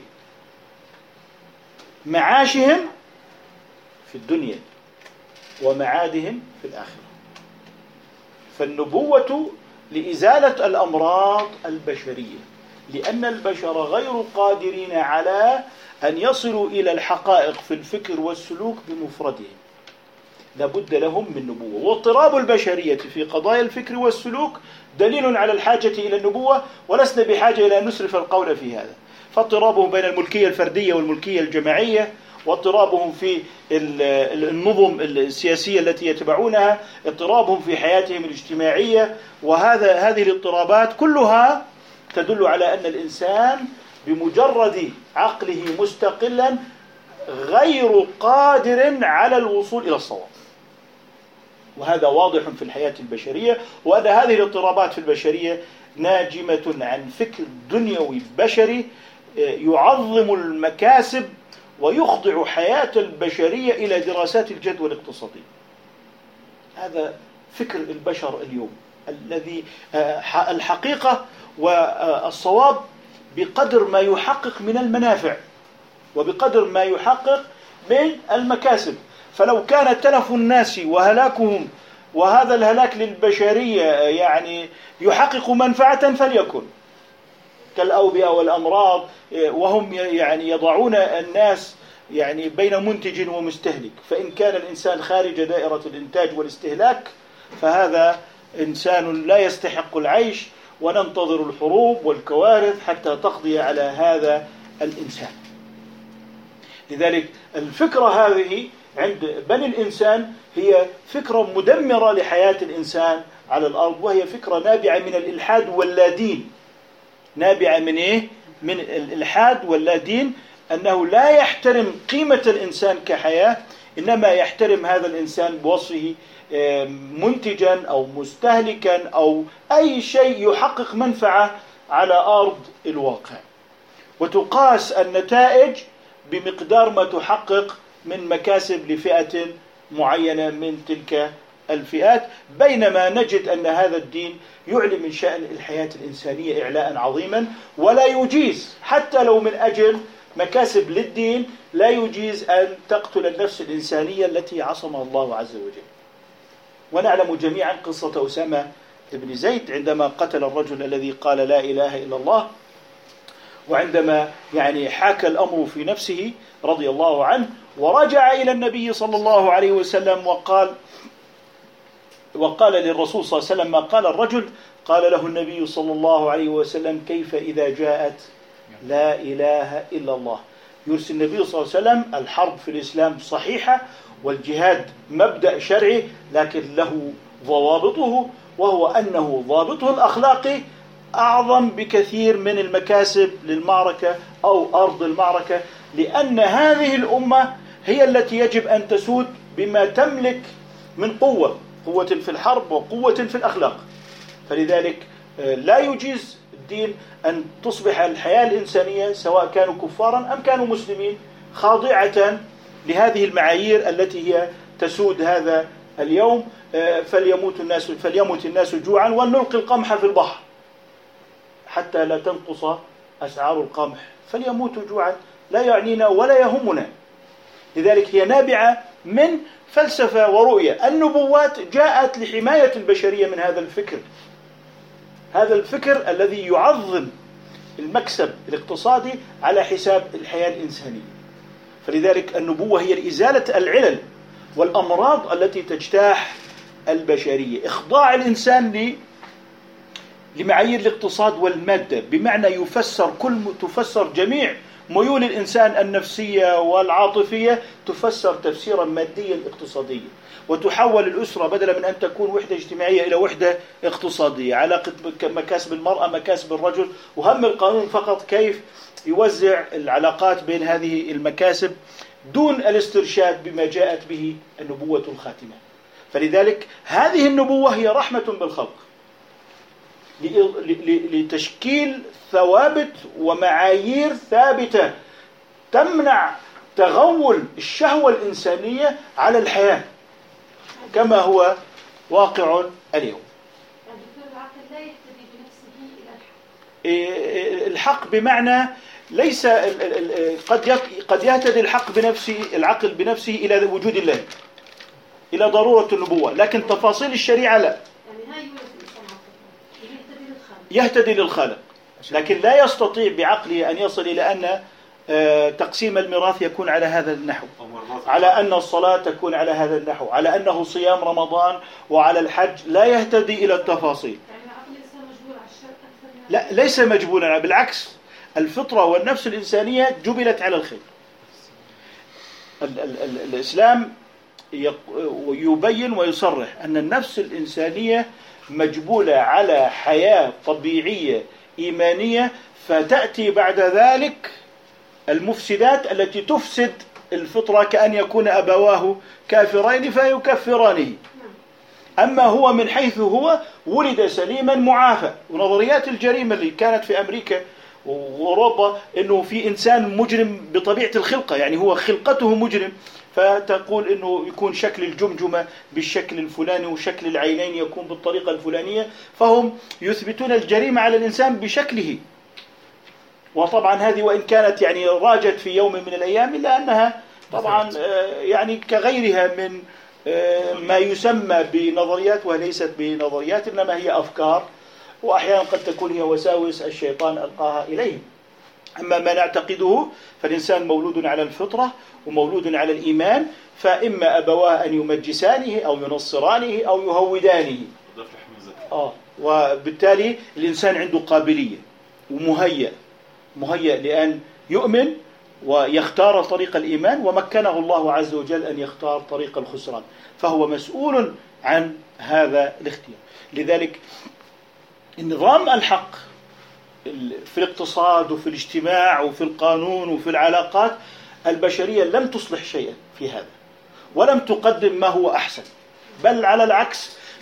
معاشهم في الدنيا ومعادهم في الآخرة. فالنبوة لإزالة الأمراض البشرية، لأن البشر غير قادرين على أن يصلوا إلى الحقائق في الفكر والسلوك بمفردهم، لابد لهم من نبوة. واضطراب البشرية في قضايا الفكر والسلوك دليل على الحاجة إلى النبوة، ولسنا بحاجة إلى أن نسرف القول في هذا. فاضطرابهم بين الملكية الفردية والملكية الجماعية، واضطرابهم في النظم السياسية التي يتبعونها، اضطرابهم في حياتهم الاجتماعية، وهذا هذه الاضطرابات كلها تدل على أن الإنسان بمجرد عقله مستقلا غير قادر على الوصول إلى الصواب. وهذا واضح في الحياة البشرية، وأن هذه الاضطرابات في البشرية ناجمة عن فكر دنيوي بشري يعظم المكاسب ويخضع حياة البشرية إلى دراسات الجدوى الاقتصادي. هذا فكر البشر اليوم، الذي الحقيقة والصواب بقدر ما يحقق من المنافع وبقدر ما يحقق من المكاسب. فلو كان تلف الناس وهلاكهم وهذا الهلاك للبشرية يعني يحقق منفعة فليكن، كالأوبئة والأمراض، وهم يعني يضعون الناس يعني بين منتج ومستهلك، فإن كان الإنسان خارج دائرة الإنتاج والاستهلاك فهذا إنسان لا يستحق العيش، وننتظر الحروب والكوارث حتى تقضي على هذا الإنسان. لذلك الفكرة هذه عند بني الإنسان هي فكرة مدمرة لحياة الإنسان على الأرض، وهي فكرة نابعة من الإلحاد واللادين. نابعة من إيه؟ من الإلحاد واللادين، أنه لا يحترم قيمة الإنسان كحياة، إنما يحترم هذا الإنسان بوصفه منتجا أو مستهلكا أو أي شيء يحقق منفعة على أرض الواقع. وتقاس النتائج بمقدار ما تحقق من مكاسب لفئة معينة من تلك الفئات، بينما نجد أن هذا الدين يعلي من شأن الحياة الإنسانية إعلاء عظيما، ولا يجيز حتى لو من أجل مكاسب للدين لا يجيز أن تقتل النفس الإنسانية التي عصمها الله عز وجل. ونعلم جميعا قصة أسامة بن زيد عندما قتل الرجل الذي قال لا إله إلا الله، وعندما يعني حاك الأمر في نفسه رضي الله عنه ورجع إلى النبي صلى الله عليه وسلم وقال وقال للرسول صلى الله عليه وسلم ما قال الرجل، قال له النبي صلى الله عليه وسلم كيف إذا جاءت لا إله إلا الله. يرسل النبي صلى الله عليه وسلم الحرب في الإسلام صحيحة والجهاد مبدأ شرعي، لكن له ضوابطه، وهو أنه ضابطه الأخلاقي أعظم بكثير من المكاسب للمعركة أو أرض المعركة، لأن هذه الأمة هي التي يجب أن تسود بما تملك من قوة قوة في الحرب وقوة في الأخلاق. فلذلك لا يجيز الدين أن تصبح الحياة الإنسانية سواء كانوا كفارا أم كانوا مسلمين خاضعة لهذه المعايير التي هي تسود هذا اليوم. فليموت الناس فليموت الناس جوعا ونلقي القمح في البحر حتى لا تنقص أسعار القمح، فليموتوا جوعا لا يعنينا ولا يهمنا. لذلك هي نابعة من فلسفة ورؤية. النبوات جاءت لحماية البشرية من هذا الفكر، هذا الفكر الذي يعظم المكسب الاقتصادي على حساب الحياة الإنسانية. فلذلك النبوة هي لإزالة العلل والأمراض التي تجتاح البشرية، إخضاع الإنسان لمعايير الاقتصاد والمادة، بمعنى يفسر كل تفسر جميع ميول الإنسان النفسية والعاطفية تفسر تفسيرا ماديا اقتصاديا، وتحول الأسرة بدلا من أن تكون وحدة اجتماعية إلى وحدة اقتصادية، علاقة مكاسب المرأة مكاسب الرجل، وهم القانون فقط كيف يوزع العلاقات بين هذه المكاسب دون الاسترشاد بما جاءت به النبوة الخاتمة. فلذلك هذه النبوة هي رحمة بالخلق لتشكيل ثوابت ومعايير ثابتة تمنع تغول الشهوة الإنسانية على الحياة كما هو واقع اليوم. الحق بمعنى ليس قد قد يهتدي الحق بنفسه العقل بنفسه إلى وجود الله، إلى ضرورة النبوة، لكن تفاصيل الشريعة لا، يهتدي للخالق، لكن لا يستطيع بعقله أن يصل إلى أن تقسيم الميراث يكون على هذا النحو، على أن الصلاة تكون على هذا النحو، على أنه صيام رمضان وعلى الحج، لا يهتدي إلى التفاصيل. لا، ليس مجبولا، بالعكس الفطرة والنفس الإنسانية جبلت على الخير. ال- ال- ال- الإسلام يبين ويصرح أن النفس الإنسانية مجبولة على حياة طبيعية إيمانية، فتأتي بعد ذلك المفسدات التي تفسد الفطرة، كأن يكون أبواه كافرين فيكفرانه. أما هو من حيث هو ولد سليما معافى. ونظريات الجريمة اللي كانت في أمريكا وأوروبا أنه في إنسان مجرم بطبيعة الخلقة، يعني هو خلقته مجرم، فتقول أنه يكون شكل الجمجمة بالشكل الفلاني وشكل العينين يكون بالطريقة الفلانية، فهم يثبتون الجريمة على الإنسان بشكله. وطبعا هذه وإن كانت يعني راجت في يوم من الأيام، إلا أنها طبعا يعني كغيرها من ما يسمى بنظريات، وليست بنظريات إنما هي أفكار، وأحيانا قد تكون هي وساوس الشيطان ألقاها إليه. أما ما نعتقده فالإنسان مولود على الفطرة ومولود على الإيمان، فإما أبواه أن يمجسانه أو ينصرانه أو يهودانه. آه وبالتالي الإنسان عنده قابلية ومهيأ مهيأ لأن يؤمن ويختار طريق الإيمان، ومكنه الله عز وجل أن يختار طريق الخسران، فهو مسؤول عن هذا الاختيار. لذلك النظام الحق في الاقتصاد وفي الاجتماع وفي القانون وفي العلاقات البشرية لم تصلح شيئا في هذا، ولم تقدم ما هو أحسن، بل على العكس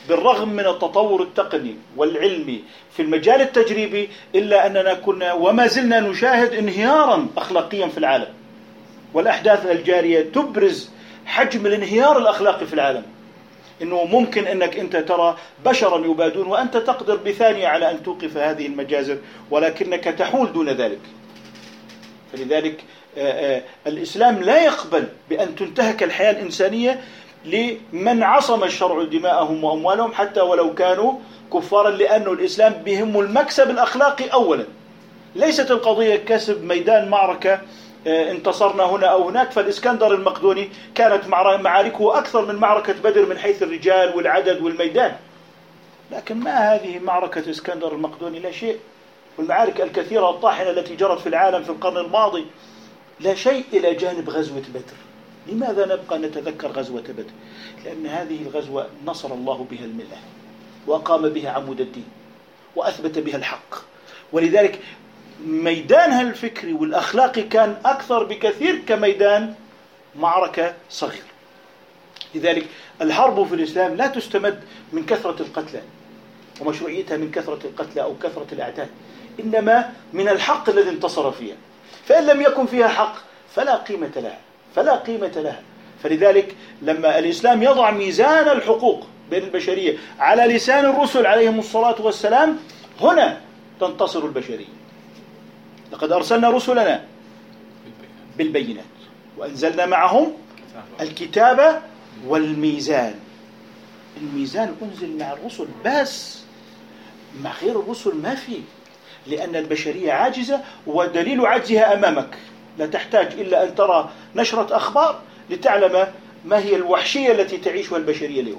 بالرغم من التطور التقني والعلمي في المجال التجريبي إلا أننا كنا وما زلنا نشاهد انهيارا أخلاقيا في العالم، والأحداث الجارية تبرز حجم الانهيار الأخلاقي في العالم. إنه ممكن أنك أنت ترى بشرا يبادون وأنت تقدر بثانية على أن توقف هذه المجازر، ولكنك تحول دون ذلك. فلذلك الإسلام لا يقبل بأن تنتهك الحياة الإنسانية لمن عصم الشرع دماءهم وأموالهم حتى ولو كانوا كفارا، لأنه الإسلام بهم المكسب الأخلاقي أولا. ليست القضية كسب ميدان معركة انتصرنا هنا أو هناك. فالإسكندر المقدوني كانت معاركه أكثر من معركة بدر من حيث الرجال والعدد والميدان، لكن ما هذه معركة إسكندر المقدوني لا شيء، والمعارك الكثيرة الطاحنة التي جرت في العالم في القرن الماضي لا شيء إلى جانب غزوة بدر. لماذا نبقى نتذكر غزوة بدر؟ لأن هذه الغزوة نصر الله بها الملة وقام بها عمود الدين وأثبت بها الحق، ولذلك ميدانها الفكري والأخلاقي كان أكثر بكثير كميدان معركة صغير. لذلك الحرب في الإسلام لا تستمد من كثرة القتلى ومشروعيتها من كثرة القتلى أو كثرة الأعداد، إنما من الحق الذي انتصر فيها. فإن لم يكن فيها حق فلا قيمة لها فلا قيمة لها. فلذلك لما الإسلام يضع ميزان الحقوق بين البشرية على لسان الرسل عليهم الصلاة والسلام، هنا تنتصر البشرية. لقد أرسلنا رسلنا بالبينات وأنزلنا معهم الكتاب والميزان. الميزان أنزل مع الرسل بس، مع غير الرسل ما في، لأن البشرية عاجزة ودليل عجزها أمامك. لا تحتاج إلا أن ترى نشرة أخبار لتعلم ما هي الوحشية التي تعيشها البشرية اليوم.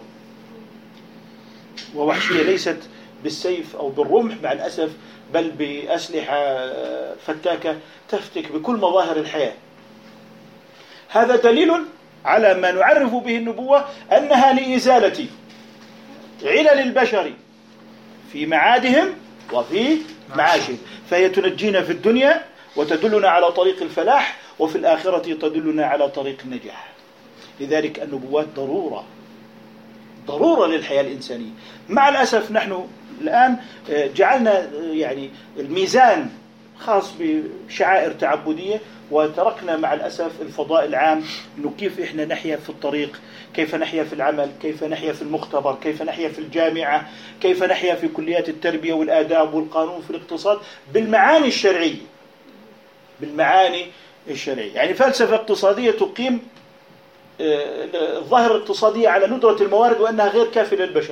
ووحشية ليست بالسيف أو بالرمح مع الأسف، بل بأسلحة فتاكة تفتك بكل مظاهر الحياة. هذا دليل على ما نعرف به النبوة أنها لإزالة علل البشر في معادهم وفي معاشهم، فهي تنجينا في الدنيا وتدلنا على طريق الفلاح، وفي الآخرة تدلنا على طريق النجاح. لذلك النبوات ضرورة ضرورة للحياة الإنسانية. مع الأسف نحن الآن جعلنا يعني الميزان خاص بشعائر تعبدية، وتركنا مع الأسف الفضاء العام، إنه كيف إحنا نحيا في الطريق، كيف نحيا في العمل، كيف نحيا في المختبر، كيف نحيا في الجامعة، كيف نحيا في كليات التربية والآداب والقانون في الاقتصاد بالمعاني الشرعية بالمعاني الشرعية. يعني فلسفة اقتصادية تقيم الظاهرة الاقتصادية على ندرة الموارد وأنها غير كافية للبشر.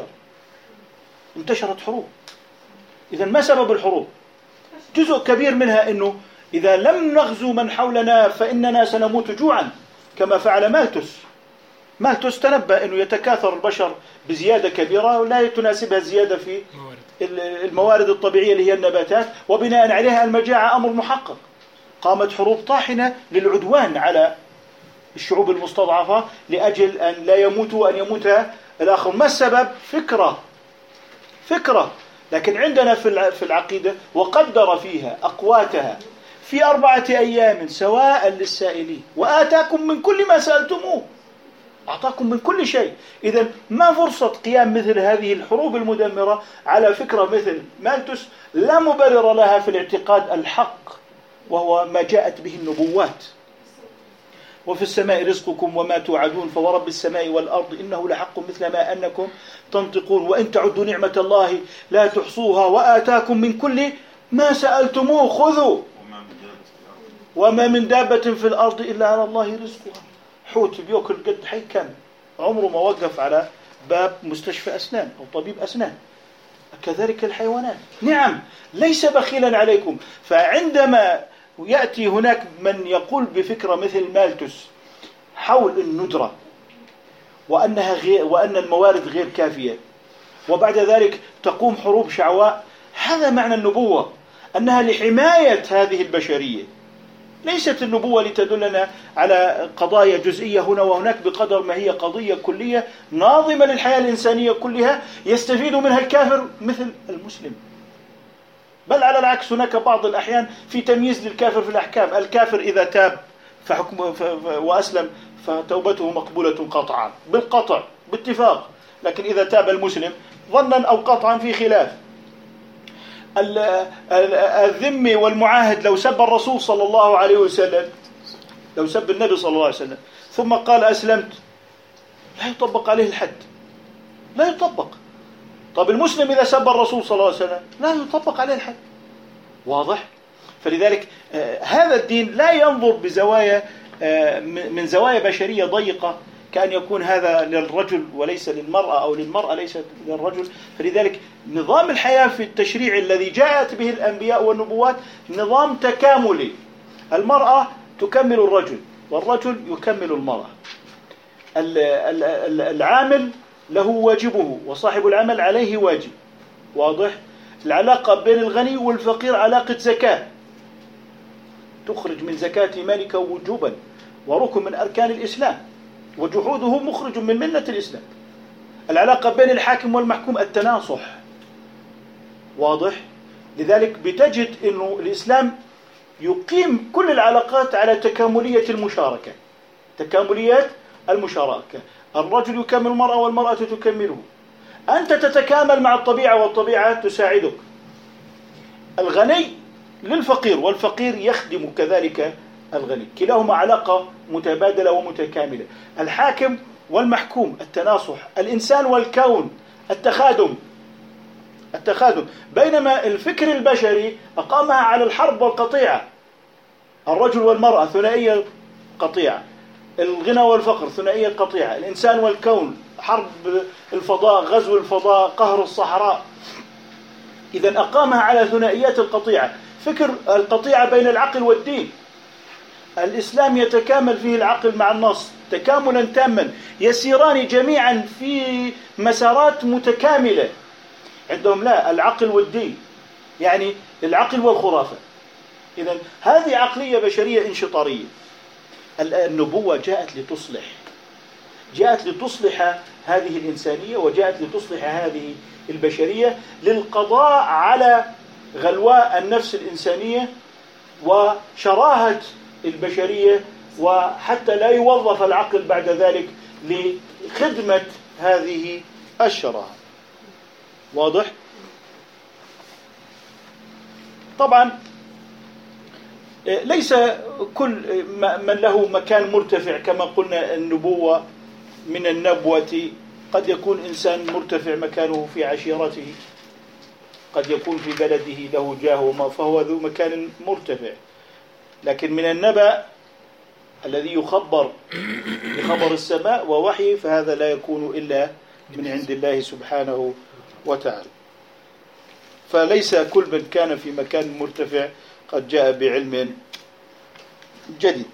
انتشرت حروب. إذن ما سبب الحروب؟ جزء كبير منها أنه إذا لم نغزو من حولنا فإننا سنموت جوعا، كما فعل مالتوس. مالتوس تنبأ أنه يتكاثر البشر بزيادة كبيرة ولا تناسبها الزيادة في الموارد الطبيعية اللي هي النباتات، وبناء عليها المجاعة أمر محقق. قامت حروب طاحنة للعدوان على الشعوب المستضعفة لأجل أن لا يموتوا وأن يموت الآخر. ما السبب؟ فكرة فكرة لكن عندنا في العقيدة وقدر فيها أقواتها في أربعة أيام سواء للسائلين وآتاكم من كل ما سألتموه، أعطاكم من كل شيء. إذن ما فرصة قيام مثل هذه الحروب المدمرة على فكرة مثل مالتوس لا مبرر لها في الاعتقاد الحق، وهو ما جاءت به النبوات. وفي السماء رزقكم وما توعدون فورب السماء والأرض إنه لحق مثل ما أنكم تنطقون وإن تعدوا نعمة الله لا تحصوها وآتاكم من كل ما سألتموه خذوا وما من دابة في الأرض إلا على الله رزقها. حوت بيأكل قد حي كان عمره ما وقف على باب مستشفى أسنان أو طبيب أسنان. كذلك الحيوانات. نعم ليس بخيلا عليكم. فعندما ويأتي هناك من يقول بفكرة مثل مالتوس حول الندرة وأنها غير وأن الموارد غير كافية، وبعد ذلك تقوم حروب شعواء، هذا معنى النبوة، أنها لحماية هذه البشرية. ليست النبوة لتدلنا على قضايا جزئية هنا وهناك، بقدر ما هي قضية كلية ناظمة للحياة الإنسانية كلها يستفيد منها الكافر مثل المسلم. بل على العكس هناك بعض الأحيان في تمييز للكافر في الأحكام. الكافر إذا تاب فحكم وأسلم فتوبته مقبولة قطعا بالقطع باتفاق، لكن إذا تاب المسلم ظنا أو قطعا في خلاف. الذمي والمعاهد لو سب الرسول صلى الله عليه وسلم، لو سب النبي صلى الله عليه وسلم ثم قال أسلمت، لا يطبق عليه الحد، لا يطبق. طب المسلم إذا سب الرسول صلى الله عليه وسلم لا يطبق عليه الحد. واضح؟ فلذلك آه هذا الدين لا ينظر بزوايا آه من زوايا بشرية ضيقة، كأن يكون هذا للرجل وليس للمرأة، أو للمرأة ليست للرجل. فلذلك نظام الحياة في التشريع الذي جاءت به الأنبياء والنبوات نظام تكاملي، المرأة تكمل الرجل والرجل يكمل المرأة. العامل له واجبه وصاحب العمل عليه واجب. واضح؟ العلاقة بين الغني والفقير علاقة زكاة، تخرج من زكاة مالك وجوبا وركن من أركان الإسلام، وجحوده مخرج من ملة الإسلام. العلاقة بين الحاكم والمحكوم التناصح. واضح؟ لذلك بتجد أنه الإسلام يقيم كل العلاقات على تكاملية المشاركة، تكاملية المشاركة. الرجل يكمل المرأة والمرأة تكمله، أنت تتكامل مع الطبيعة والطبيعة تساعدك. الغني للفقير والفقير يخدم كذلك الغني، كلاهما علاقة متبادلة ومتكاملة. الحاكم والمحكوم التناصح، الإنسان والكون التخادم، التخادم. بينما الفكر البشري أقامها على الحرب والقطيعة، الرجل والمرأة ثنائية قطيعة، الغنى والفقر ثنائية قطيعة، الإنسان والكون، حرب الفضاء، غزو الفضاء، قهر الصحراء. إذن أقامها على ثنائيات القطيعة. فكر القطيعة بين العقل والدين، الإسلام يتكامل فيه العقل مع النص تكاملا تاما، يسيران جميعا في مسارات متكاملة. عندهم لا، العقل والدين، يعني العقل والخرافة. إذن هذه عقلية بشرية انشطارية. النبوة جاءت لتصلح، جاءت لتصلح هذه الإنسانية، وجاءت لتصلح هذه البشرية، للقضاء على غلواء النفس الإنسانية وشراهة البشرية، وحتى لا يوظف العقل بعد ذلك لخدمة هذه الشراهة. واضح؟ طبعا ليس كل من له مكان مرتفع كما قلنا النبوة من النبوة، قد يكون إنسان مرتفع مكانه في عشيرته، قد يكون في بلده له جاه وما، فهو ذو مكان مرتفع. لكن من النبأ الذي يخبر بخبر السماء ووحي، فهذا لا يكون إلا من عند الله سبحانه وتعالى. فليس كل من كان في مكان مرتفع قد جاء بعلم جديد.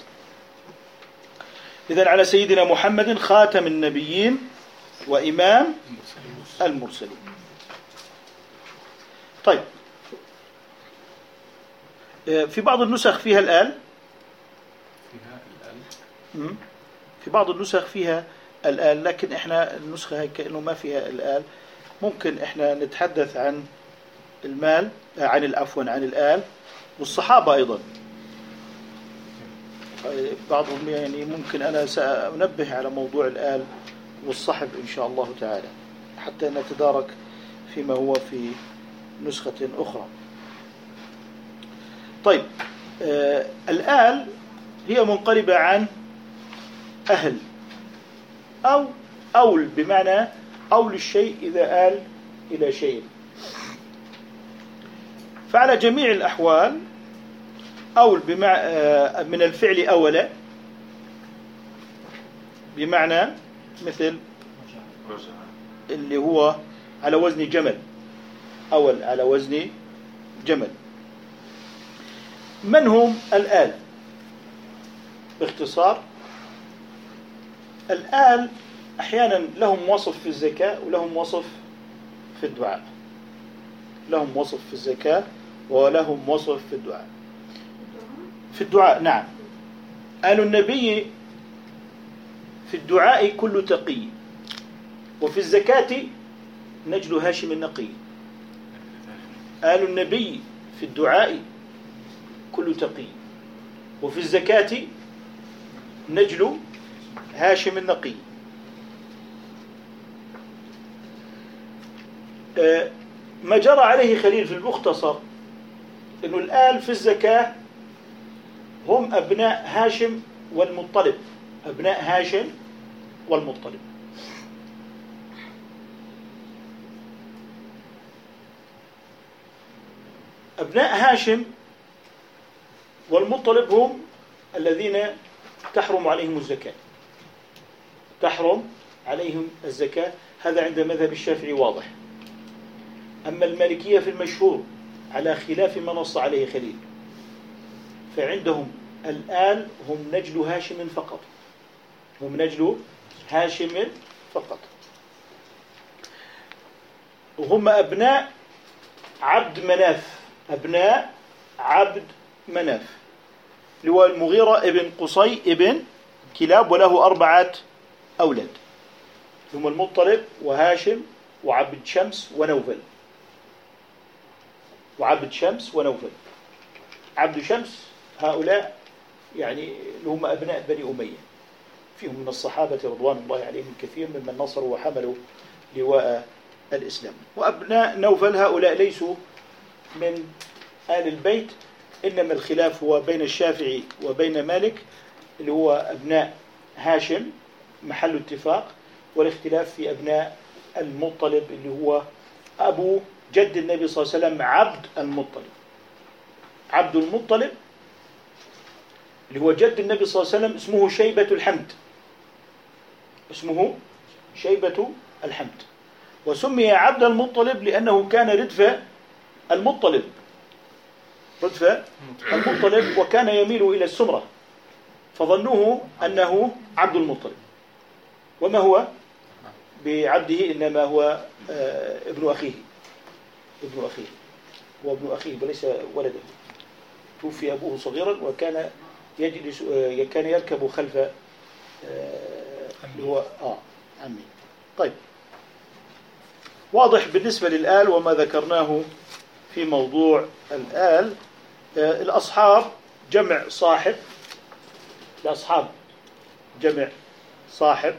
إذن على سيدنا محمد خاتم النبيين وإمام المرسلين. طيب، في بعض النسخ فيها الآل، في بعض النسخ فيها الآل، لكن إحنا النسخة هي كأنه ما فيها الآل. ممكن إحنا نتحدث عن المال، عن العفو عن الآل والصحابة أيضا. بعضهم يعني ممكن أنا سأنبه على موضوع الآل والصحب إن شاء الله تعالى، حتى نتدارك فيما هو في نسخة أخرى. طيب، آه الآل هي منقلبة عن أهل، أو أول، بمعنى أول الشيء إذا آل إلى شيء. فعلى جميع الأحوال أول بمع... آه من الفعل أولا، بمعنى مثل اللي هو على وزن جمل، أول على وزن جمل. من هم الآل؟ باختصار، الآل أحيانا لهم وصف في الزكاة ولهم وصف في الدعاء، لهم وصف في الزكاة ولهم وصف في الدعاء. في الدعاء نعم، آل النبي في الدعاء كل تقي، وفي الزكاة نجل هاشم النقي. آل النبي في الدعاء كل تقي، وفي الزكاة نجل هاشم النقي. ما جرى عليه خليل في المختصر أنه الآل في الزكاة هم أبناء هاشم والمطلب، أبناء هاشم والمطلب. أبناء هاشم والمطلب هم الذين تحرم عليهم الزكاة، تحرم عليهم الزكاة، هذا عند مذهب الشافعي واضح. أما المالكية في المشهور على خلاف ما نص عليه خليل، فعندهم الآل هم نجل هاشم فقط، هم نجل هاشم فقط، وهم أبناء عبد مناف، أبناء عبد مناف اللي هو المغيرة ابن قصي ابن كلاب، وله أربعة أولاد هم المطلب وهاشم وعبد شمس ونوفل، وعبد شمس ونوفل. عبد شمس هؤلاء يعني اللي هم أبناء بني أمية، فيهم من الصحابة رضوان الله عليهم كثير ممن نصروا وحملوا لواء الإسلام. وأبناء نوفل هؤلاء ليسوا من آل البيت، إنما الخلاف هو بين الشافعي وبين مالك اللي هو أبناء هاشم محل اتفاق، والاختلاف في أبناء المطلب اللي هو أبو جد النبي صلى الله عليه وسلم عبد المطلب. عبد المطلب اللي هو جد النبي صلى الله عليه وسلم اسمه شيبة الحمد، اسمه شيبة الحمد، وسمي عبد المطلب لأنه كان ردف المطلب، ردف المطلب، وكان يميل إلى السمرة فظنوه أنه عبد المطلب، وما هو بعبده إنما هو ابن أخيه، ابن أخيه هو ابن أخيه وليس ولده. توفي أبوه صغيرا وكان يجلس كان يركب خلف اللي هو آه عمي. طيب، واضح بالنسبة للآل وما ذكرناه في موضوع الآل. الأصحاب جمع صاحب، الأصحاب جمع صاحب،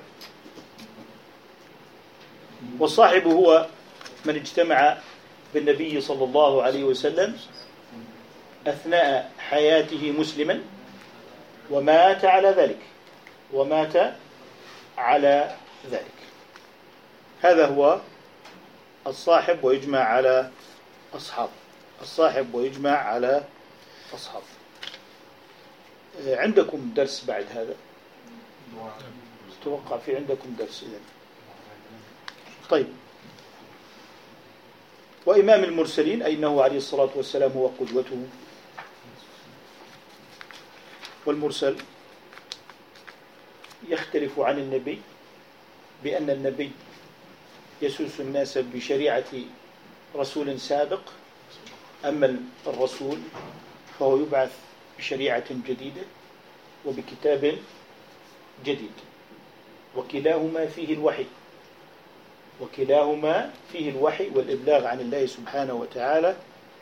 والصاحب هو من اجتمع بالنبي صلى الله عليه وسلم أثناء حياته مسلما ومات على ذلك، ومات على ذلك، هذا هو الصاحب ويجمع على أصحاب، الصاحب ويجمع على أصحاب. عندكم درس بعد هذا؟ أتوقع في عندكم درس إذن. طيب، وإمام المرسلين أي أنه عليه الصلاة والسلام هو قدوته. والمرسل يختلف عن النبي بأن النبي يسوس الناس بشريعة رسول سابق، أما الرسول فهو يبعث بشريعة جديدة وبكتاب جديد، وكلاهما فيه الوحي، وكلاهما فيه الوحي والإبلاغ عن الله سبحانه وتعالى،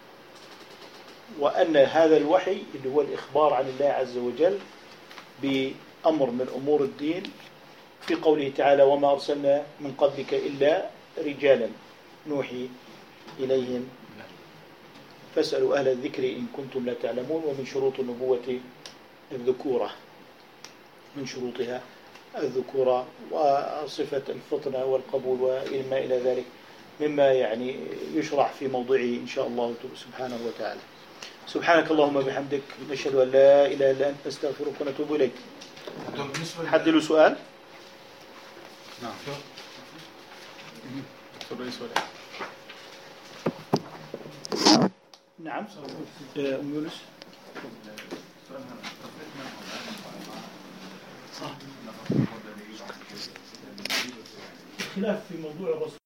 وأن هذا الوحي اللي هو الإخبار عن الله عز وجل بأمر من أمور الدين، في قوله تعالى وما أرسلنا من قبلك إلا رجالا نوحي إليهم فاسألوا أهل الذكر إن كنتم لا تعلمون. ومن شروط النبوة الذكورة، من شروطها الذكورة وصفة الفطنة والقبول وإلما إلى ذلك مما يعني يشرح في موضوعه إن شاء الله سبحانه وتعالى. سبحانك اللهم وبحمدك، نشهد أن لا إله إلا أنت، نستغفرك ونتوب إليك. حد له سؤال؟ نعم. نعم. أم يونس. خلاف في موضوع الرسول.